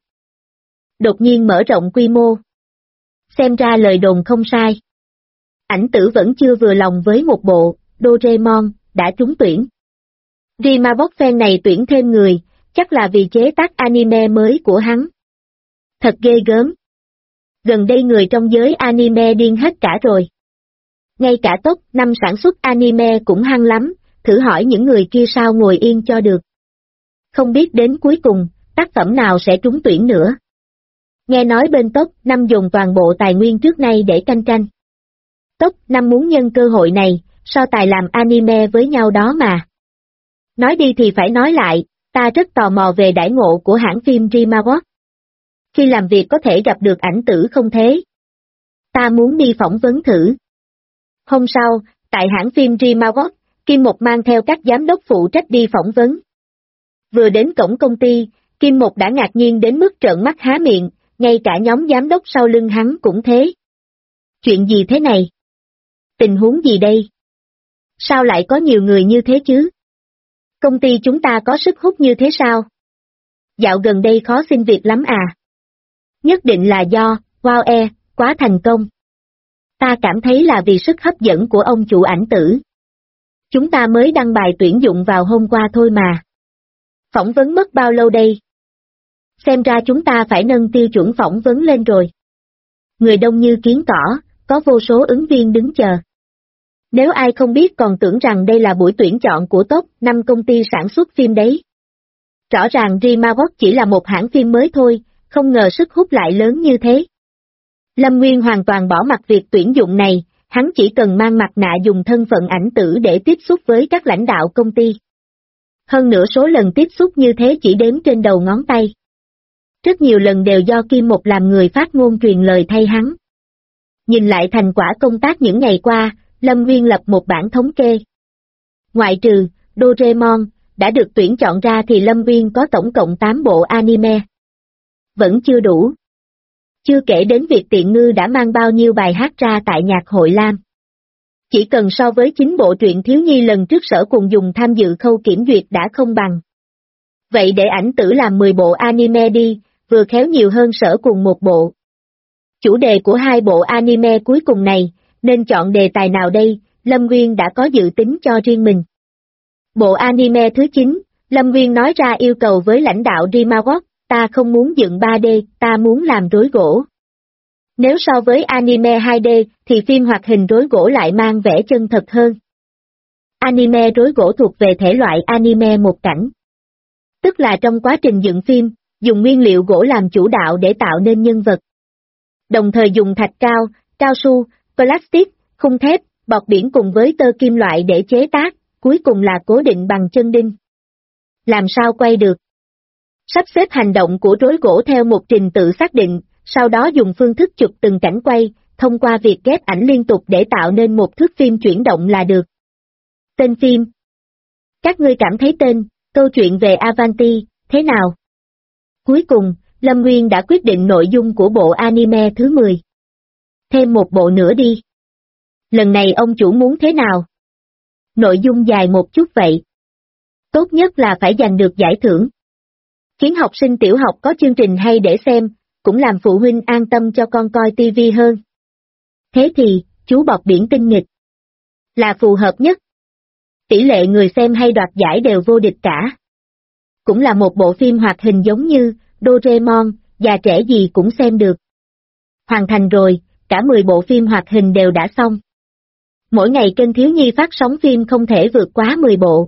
Đột nhiên mở rộng quy mô. Xem ra lời đồn không sai. Ảnh tử vẫn chưa vừa lòng với một bộ, Doraemon, đã trúng tuyển. Rimawok fan này tuyển thêm người, chắc là vì chế tác anime mới của hắn. Thật ghê gớm. Gần đây người trong giới anime điên hết cả rồi. Ngay cả top 5 sản xuất anime cũng hăng lắm, thử hỏi những người kia sao ngồi yên cho được. Không biết đến cuối cùng, tác phẩm nào sẽ trúng tuyển nữa. Nghe nói bên top 5 dùng toàn bộ tài nguyên trước nay để cạnh tranh. Top 5 muốn nhân cơ hội này, so tài làm anime với nhau đó mà. Nói đi thì phải nói lại, ta rất tò mò về đãi ngộ của hãng phim Rimawok. Khi làm việc có thể gặp được ảnh tử không thế? Ta muốn đi phỏng vấn thử. Hôm sau, tại hãng phim Rimawok, Kim Một mang theo các giám đốc phụ trách đi phỏng vấn. Vừa đến cổng công ty, Kim Một đã ngạc nhiên đến mức trợn mắt há miệng, ngay cả nhóm giám đốc sau lưng hắn cũng thế. Chuyện gì thế này? Tình huống gì đây? Sao lại có nhiều người như thế chứ? Công ty chúng ta có sức hút như thế sao? Dạo gần đây khó xin việc lắm à? Nhất định là do, wow quá thành công. Ta cảm thấy là vì sức hấp dẫn của ông chủ ảnh tử. Chúng ta mới đăng bài tuyển dụng vào hôm qua thôi mà. Phỏng vấn mất bao lâu đây? Xem ra chúng ta phải nâng tiêu chuẩn phỏng vấn lên rồi. Người đông như kiến cỏ, có vô số ứng viên đứng chờ. Nếu ai không biết còn tưởng rằng đây là buổi tuyển chọn của top 5 công ty sản xuất phim đấy. Rõ ràng Rimawok chỉ là một hãng phim mới thôi, không ngờ sức hút lại lớn như thế. Lâm Nguyên hoàn toàn bỏ mặc việc tuyển dụng này, hắn chỉ cần mang mặt nạ dùng thân phận ảnh tử để tiếp xúc với các lãnh đạo công ty. Hơn nữa số lần tiếp xúc như thế chỉ đếm trên đầu ngón tay. Rất nhiều lần đều do Kim Một làm người phát ngôn truyền lời thay hắn. Nhìn lại thành quả công tác những ngày qua, Lâm Nguyên lập một bảng thống kê. Ngoại trừ Doraemon đã được tuyển chọn ra thì Lâm Nguyên có tổng cộng 8 bộ anime. Vẫn chưa đủ. Chưa kể đến việc Tiện Ngư đã mang bao nhiêu bài hát ra tại nhạc hội Lam. Chỉ cần so với 9 bộ truyện thiếu nhi lần trước Sở cùng dùng tham dự khâu kiểm duyệt đã không bằng. Vậy để ảnh tử làm 10 bộ anime đi, vừa khéo nhiều hơn Sở cùng một bộ. Chủ đề của 2 bộ anime cuối cùng này, nên chọn đề tài nào đây? Lâm Nguyên đã có dự tính cho riêng mình. Bộ anime thứ 9, Lâm Nguyên nói ra yêu cầu với lãnh đạo DreamWorks, ta không muốn dựng 3D, ta muốn làm rối gỗ. Nếu so với anime 2D thì phim hoạt hình rối gỗ lại mang vẻ chân thật hơn. Anime rối gỗ thuộc về thể loại anime một cảnh. Tức là trong quá trình dựng phim, dùng nguyên liệu gỗ làm chủ đạo để tạo nên nhân vật. Đồng thời dùng thạch cao, cao su, plastic, khung thép, bọt biển cùng với tơ kim loại để chế tác, cuối cùng là cố định bằng chân đinh. Làm sao quay được? Sắp xếp hành động của rối gỗ theo một trình tự xác định, sau đó dùng phương thức chụp từng cảnh quay, thông qua việc ghép ảnh liên tục để tạo nên một thước phim chuyển động là được. Tên phim. Các ngươi cảm thấy tên, câu chuyện về Avanti, thế nào? Cuối cùng, Lâm Nguyên đã quyết định nội dung của bộ anime thứ 10. Thêm một bộ nữa đi. Lần này ông chủ muốn thế nào? Nội dung dài một chút vậy. Tốt nhất là phải giành được giải thưởng. Khiến học sinh tiểu học có chương trình hay để xem, cũng làm phụ huynh an tâm cho con coi tivi hơn. Thế thì, chú bọt biển tinh nghịch là phù hợp nhất. Tỷ lệ người xem hay đoạt giải đều vô địch cả. Cũng là một bộ phim hoạt hình giống như Doraemon, già trẻ gì cũng xem được. Hoàn thành rồi, cả 10 bộ phim hoạt hình đều đã xong. Mỗi ngày kênh thiếu nhi phát sóng phim không thể vượt quá 10 bộ.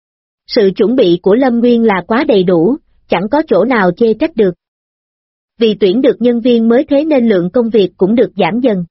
Sự chuẩn bị của Lâm Nguyên là quá đầy đủ, chẳng có chỗ nào chê trách được. Vì tuyển được nhân viên mới thế nên lượng công việc cũng được giảm dần.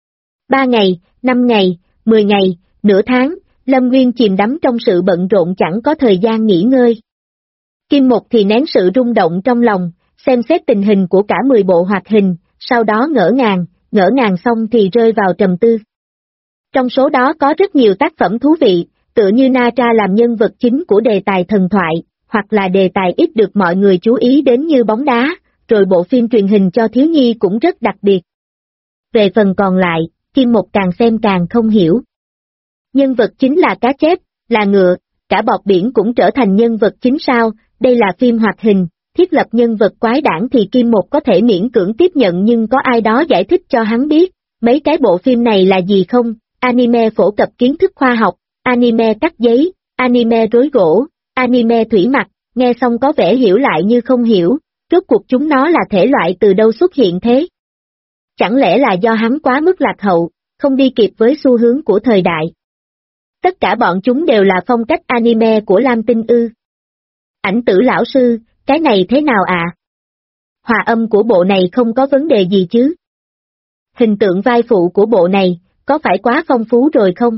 3 ngày, 5 ngày, 10 ngày, nửa tháng, Lâm Nguyên chìm đắm trong sự bận rộn chẳng có thời gian nghỉ ngơi. Kim Một thì nén sự rung động trong lòng, xem xét tình hình của cả 10 bộ hoạt hình, sau đó ngỡ ngàng xong thì rơi vào trầm tư. Trong số đó có rất nhiều tác phẩm thú vị, tựa như Nacha làm nhân vật chính của đề tài thần thoại, hoặc là đề tài ít được mọi người chú ý đến như bóng đá, rồi bộ phim truyền hình cho thiếu nhi cũng rất đặc biệt. Về phần còn lại, Kim Một càng xem càng không hiểu. Nhân vật chính là cá chép, là ngựa, cả bọt biển cũng trở thành nhân vật chính sao, đây là phim hoạt hình, thiết lập nhân vật quái đản thì Kim Một có thể miễn cưỡng tiếp nhận nhưng có ai đó giải thích cho hắn biết, mấy cái bộ phim này là gì không, anime phổ cập kiến thức khoa học, anime cắt giấy, anime rối gỗ, anime thủy mặc, nghe xong có vẻ hiểu lại như không hiểu, rốt cuộc chúng nó là thể loại từ đâu xuất hiện thế? Chẳng lẽ là do hắn quá mức lạc hậu, không đi kịp với xu hướng của thời đại? Tất cả bọn chúng đều là phong cách anime của Lam Tinh ư? Ảnh tử lão sư, cái này thế nào ạ? Hòa âm của bộ này không có vấn đề gì chứ? Hình tượng vai phụ của bộ này, có phải quá phong phú rồi không?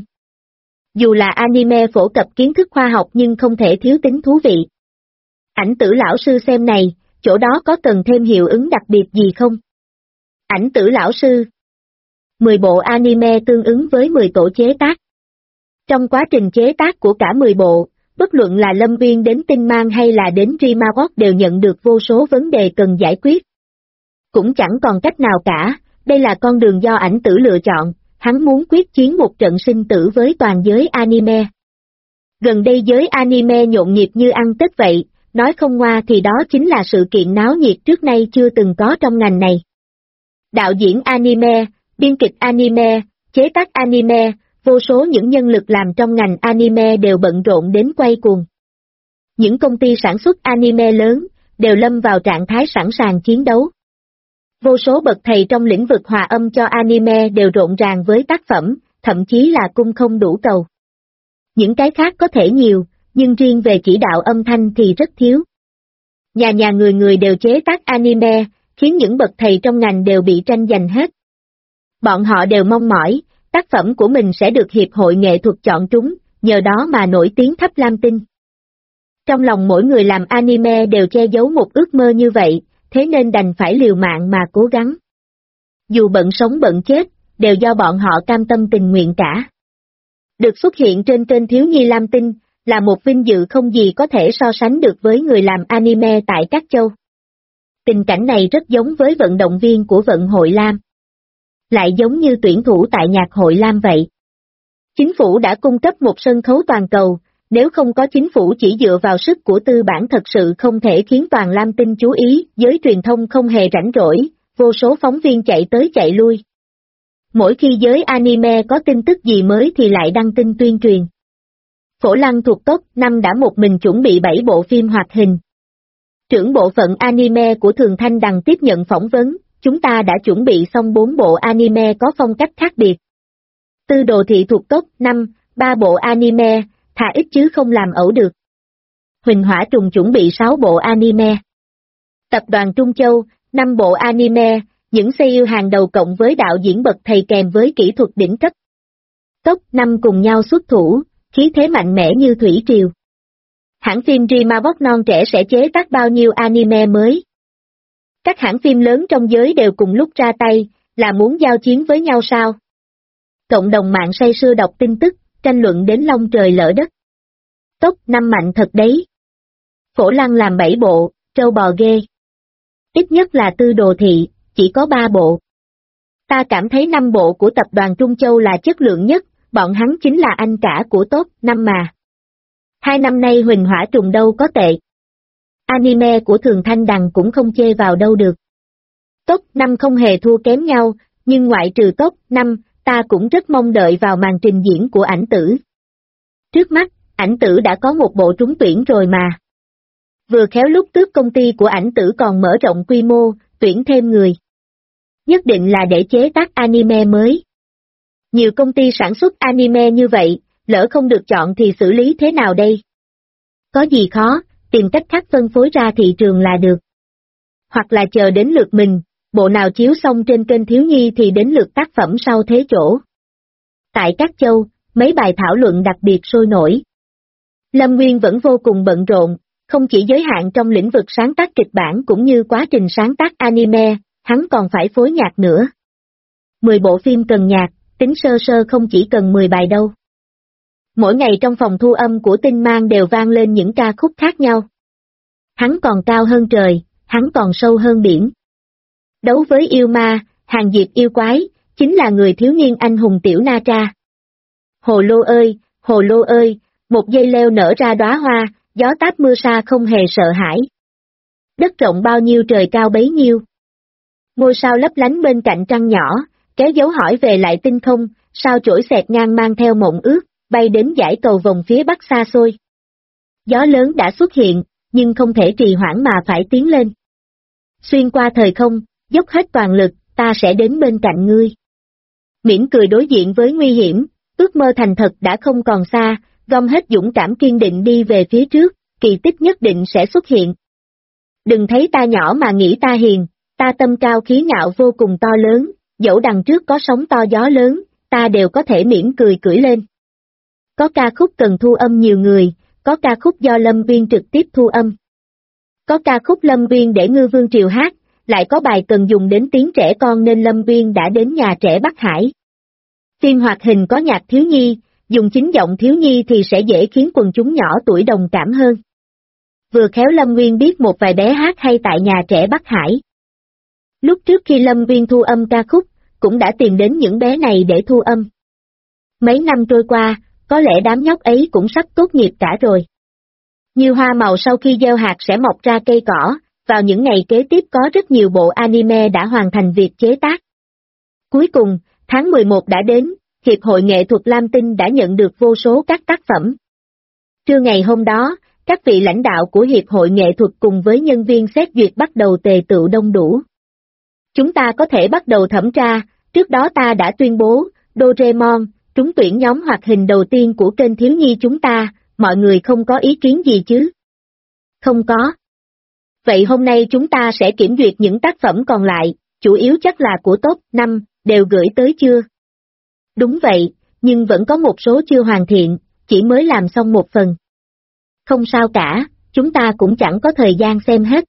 Dù là anime phổ cập kiến thức khoa học nhưng không thể thiếu tính thú vị. Ảnh tử lão sư xem này, chỗ đó có cần thêm hiệu ứng đặc biệt gì không? Ảnh tử lão sư. 10 bộ anime tương ứng với 10 tổ chế tác. Trong quá trình chế tác của cả 10 bộ, bất luận là Lâm Nguyên đến Tinh Mang hay là đến DreamWorks đều nhận được vô số vấn đề cần giải quyết. Cũng chẳng còn cách nào cả, đây là con đường do ảnh tử lựa chọn, hắn muốn quyết chiến một trận sinh tử với toàn giới anime. Gần đây giới anime nhộn nhịp như ăn Tết vậy, nói không ngoa thì đó chính là sự kiện náo nhiệt trước nay chưa từng có trong ngành này. Đạo diễn anime, biên kịch anime, chế tác anime, vô số những nhân lực làm trong ngành anime đều bận rộn đến quay cuồng. Những công ty sản xuất anime lớn, đều lâm vào trạng thái sẵn sàng chiến đấu. Vô số bậc thầy trong lĩnh vực hòa âm cho anime đều rộn ràng với tác phẩm, thậm chí là cung không đủ cầu. Những cái khác có thể nhiều, nhưng riêng về chỉ đạo âm thanh thì rất thiếu. Nhà nhà người người đều chế tác anime, khiến những bậc thầy trong ngành đều bị tranh giành hết. Bọn họ đều mong mỏi, tác phẩm của mình sẽ được Hiệp hội Nghệ thuật chọn trúng, nhờ đó mà nổi tiếng khắp Lam Tinh. Trong lòng mỗi người làm anime đều che giấu một ước mơ như vậy, thế nên đành phải liều mạng mà cố gắng. Dù bận sống bận chết, đều do bọn họ cam tâm tình nguyện cả. Được xuất hiện trên kênh Thiếu Nhi Lam Tinh, là một vinh dự không gì có thể so sánh được với người làm anime tại các châu. Tình cảnh này rất giống với vận động viên của vận hội Lam. Lại giống như tuyển thủ tại nhạc hội Lam vậy. Chính phủ đã cung cấp một sân khấu toàn cầu, nếu không có chính phủ chỉ dựa vào sức của tư bản thật sự không thể khiến toàn Lam Tinh chú ý, giới truyền thông không hề rảnh rỗi, vô số phóng viên chạy tới chạy lui. Mỗi khi giới anime có tin tức gì mới thì lại đăng tin tuyên truyền. Phổ Lăng thuộc top 5 đã một mình chuẩn bị 7 bộ phim hoạt hình. Trưởng bộ phận anime của Thường Thanh Đằng tiếp nhận phỏng vấn, chúng ta đã chuẩn bị xong 4 bộ anime có phong cách khác biệt. Tư Đồ Thị thuộc top 5, 3 bộ anime, thà ít chứ không làm ẩu được. Huỳnh Hỏa Trùng chuẩn bị 6 bộ anime. Tập đoàn Trung Châu, 5 bộ anime, những seiyuu hàng đầu cộng với đạo diễn bậc thầy kèm với kỹ thuật đỉnh cấp. Top 5 cùng nhau xuất thủ, khí thế mạnh mẽ như thủy triều. Hãng phim Dreamworks non trẻ sẽ chế tác bao nhiêu anime mới? Các hãng phim lớn trong giới đều cùng lúc ra tay, là muốn giao chiến với nhau sao? Cộng đồng mạng say sưa đọc tin tức, tranh luận đến long trời lỡ đất. Top 5 mạnh thật đấy. Phổ Lăng làm 7 bộ, trâu bò ghê. Ít nhất là Tư Đồ Thị, chỉ có 3 bộ. Ta cảm thấy 5 bộ của tập đoàn Trung Châu là chất lượng nhất, bọn hắn chính là anh cả của top 5 mà. 2 năm nay Huỳnh Hỏa Trùng đâu có tệ. Anime của Thường Thanh Đằng cũng không chê vào đâu được. Top 5 không hề thua kém nhau, nhưng ngoại trừ top 5, ta cũng rất mong đợi vào màn trình diễn của Ảnh Tử. Trước mắt, Ảnh Tử đã có một bộ trúng tuyển rồi mà. Vừa khéo lúc trước công ty của Ảnh Tử còn mở rộng quy mô, tuyển thêm người. Nhất định là để chế tác anime mới. Nhiều công ty sản xuất anime như vậy, lỡ không được chọn thì xử lý thế nào đây? Có gì khó, tìm cách khác phân phối ra thị trường là được. Hoặc là chờ đến lượt mình, bộ nào chiếu xong trên kênh Thiếu Nhi thì đến lượt tác phẩm sau thế chỗ. Tại các châu, mấy bài thảo luận đặc biệt sôi nổi. Lâm Nguyên vẫn vô cùng bận rộn, không chỉ giới hạn trong lĩnh vực sáng tác kịch bản cũng như quá trình sáng tác anime, hắn còn phải phối nhạc nữa. 10 bộ phim cần nhạc, tính sơ sơ không chỉ cần 10 bài đâu. Mỗi ngày trong phòng thu âm của Tinh Mang đều vang lên những ca khúc khác nhau. Hắn còn cao hơn trời, hắn còn sâu hơn biển. Đấu với yêu ma, hàng diệt yêu quái, chính là người thiếu niên anh hùng tiểu Na Tra. Hồ lô ơi, một dây leo nở ra đóa hoa, gió táp mưa sa không hề sợ hãi. Đất rộng bao nhiêu trời cao bấy nhiêu. Ngôi sao lấp lánh bên cạnh trăng nhỏ, kéo dấu hỏi về lại tinh không, sao trỗi xẹt ngang mang theo mộng ước, bay đến dải cầu vòng phía bắc xa xôi. Gió lớn đã xuất hiện, nhưng không thể trì hoãn mà phải tiến lên. Xuyên qua thời không, dốc hết toàn lực, ta sẽ đến bên cạnh ngươi. Mỉm cười đối diện với nguy hiểm, ước mơ thành thật đã không còn xa, gom hết dũng cảm kiên định đi về phía trước, kỳ tích nhất định sẽ xuất hiện. Đừng thấy ta nhỏ mà nghĩ ta hiền, ta tâm cao khí ngạo vô cùng to lớn, dẫu đằng trước có sóng to gió lớn, ta đều có thể mỉm cười cưỡi lên. Có ca khúc cần thu âm nhiều người, có ca khúc do Lâm Uyên trực tiếp thu âm. Có ca khúc Lâm Uyên để Ngư Vương Triều hát, lại có bài cần dùng đến tiếng trẻ con nên Lâm Uyên đã đến nhà trẻ Bắc Hải. Phim hoạt hình có nhạc thiếu nhi, dùng chính giọng thiếu nhi thì sẽ dễ khiến quần chúng nhỏ tuổi đồng cảm hơn. Vừa khéo Lâm Uyên biết một vài bé hát hay tại nhà trẻ Bắc Hải. Lúc trước khi Lâm Uyên thu âm ca khúc, cũng đã tìm đến những bé này để thu âm. Mấy năm trôi qua, có lẽ đám nhóc ấy cũng sắp tốt nghiệp cả rồi. Như hoa màu sau khi gieo hạt sẽ mọc ra cây cỏ, vào những ngày kế tiếp có rất nhiều bộ anime đã hoàn thành việc chế tác. Cuối cùng, tháng 11 đã đến, Hiệp hội Nghệ thuật Lam Tinh đã nhận được vô số các tác phẩm. Trưa ngày hôm đó, các vị lãnh đạo của Hiệp hội Nghệ thuật cùng với nhân viên xét duyệt bắt đầu tề tựu đông đủ. Chúng ta có thể bắt đầu thẩm tra, trước đó ta đã tuyên bố, Doraemon, trúng tuyển nhóm hoạt hình đầu tiên của kênh Thiếu Nhi chúng ta, mọi người không có ý kiến gì chứ? Không có. Vậy hôm nay chúng ta sẽ kiểm duyệt những tác phẩm còn lại, chủ yếu chắc là của top 5, đều gửi tới chưa? Đúng vậy, nhưng vẫn có một số chưa hoàn thiện, chỉ mới làm xong một phần. Không sao cả, chúng ta cũng chẳng có thời gian xem hết.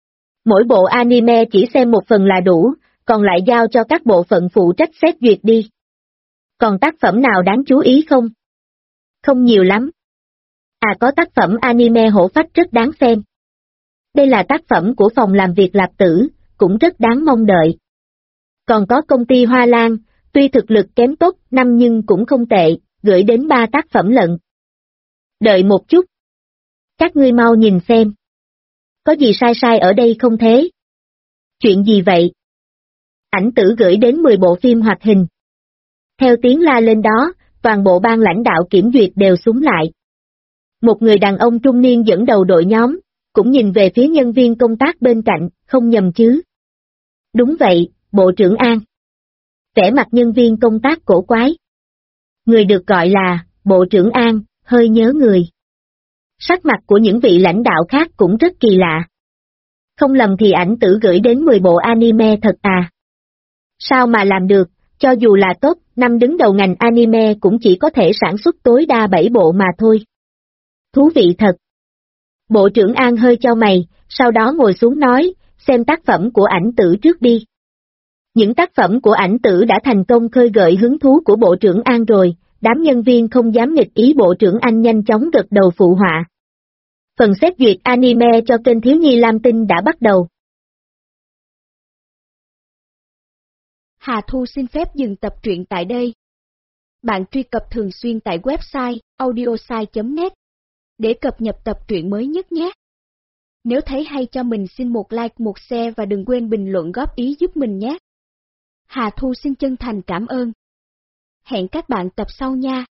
Mỗi bộ anime chỉ xem một phần là đủ, còn lại giao cho các bộ phận phụ trách xét duyệt đi. Còn tác phẩm nào đáng chú ý không? Không nhiều lắm. À có tác phẩm anime hổ phách rất đáng xem. Đây là tác phẩm của phòng làm việc Lạp Tử, cũng rất đáng mong đợi. Còn có công ty Hoa Lan, tuy thực lực kém tốt năm nhưng cũng không tệ, gửi đến 3 tác phẩm lận. Đợi một chút. Các ngươi mau nhìn xem. Có gì sai sai ở đây không thế? Chuyện gì vậy? Ảnh Tử gửi đến 10 bộ phim hoạt hình. Theo tiếng la lên đó, toàn bộ ban lãnh đạo kiểm duyệt đều súng lại. Một người đàn ông trung niên dẫn đầu đội nhóm, cũng nhìn về phía nhân viên công tác bên cạnh, không nhầm chứ. Đúng vậy, Bộ trưởng An. Vẻ mặt nhân viên công tác cổ quái. Người được gọi là, Bộ trưởng An, hơi nhớ người. Sắc mặt của những vị lãnh đạo khác cũng rất kỳ lạ. Không lầm thì Ảnh Tử gửi đến 10 bộ anime thật à? Sao mà làm được, cho dù là top 5 đứng đầu ngành anime cũng chỉ có thể sản xuất tối đa 7 bộ mà thôi. Thú vị thật. Bộ trưởng An hơi chau mày, sau đó ngồi xuống nói, xem tác phẩm của Ảnh Tử trước đi. Những tác phẩm của Ảnh Tử đã thành công khơi gợi hứng thú của Bộ trưởng An rồi, đám nhân viên không dám nghịch ý Bộ trưởng An nhanh chóng gật đầu phụ họa. Phần xét duyệt anime cho kênh Thiếu Nhi Lam Tinh đã bắt đầu. Hà Thu xin phép dừng tập truyện tại đây. Bạn truy cập thường xuyên tại website audiosai.net để cập nhật tập truyện mới nhất nhé. Nếu thấy hay cho mình xin một like, một share và đừng quên bình luận góp ý giúp mình nhé. Hà Thu xin chân thành cảm ơn. Hẹn các bạn tập sau nha.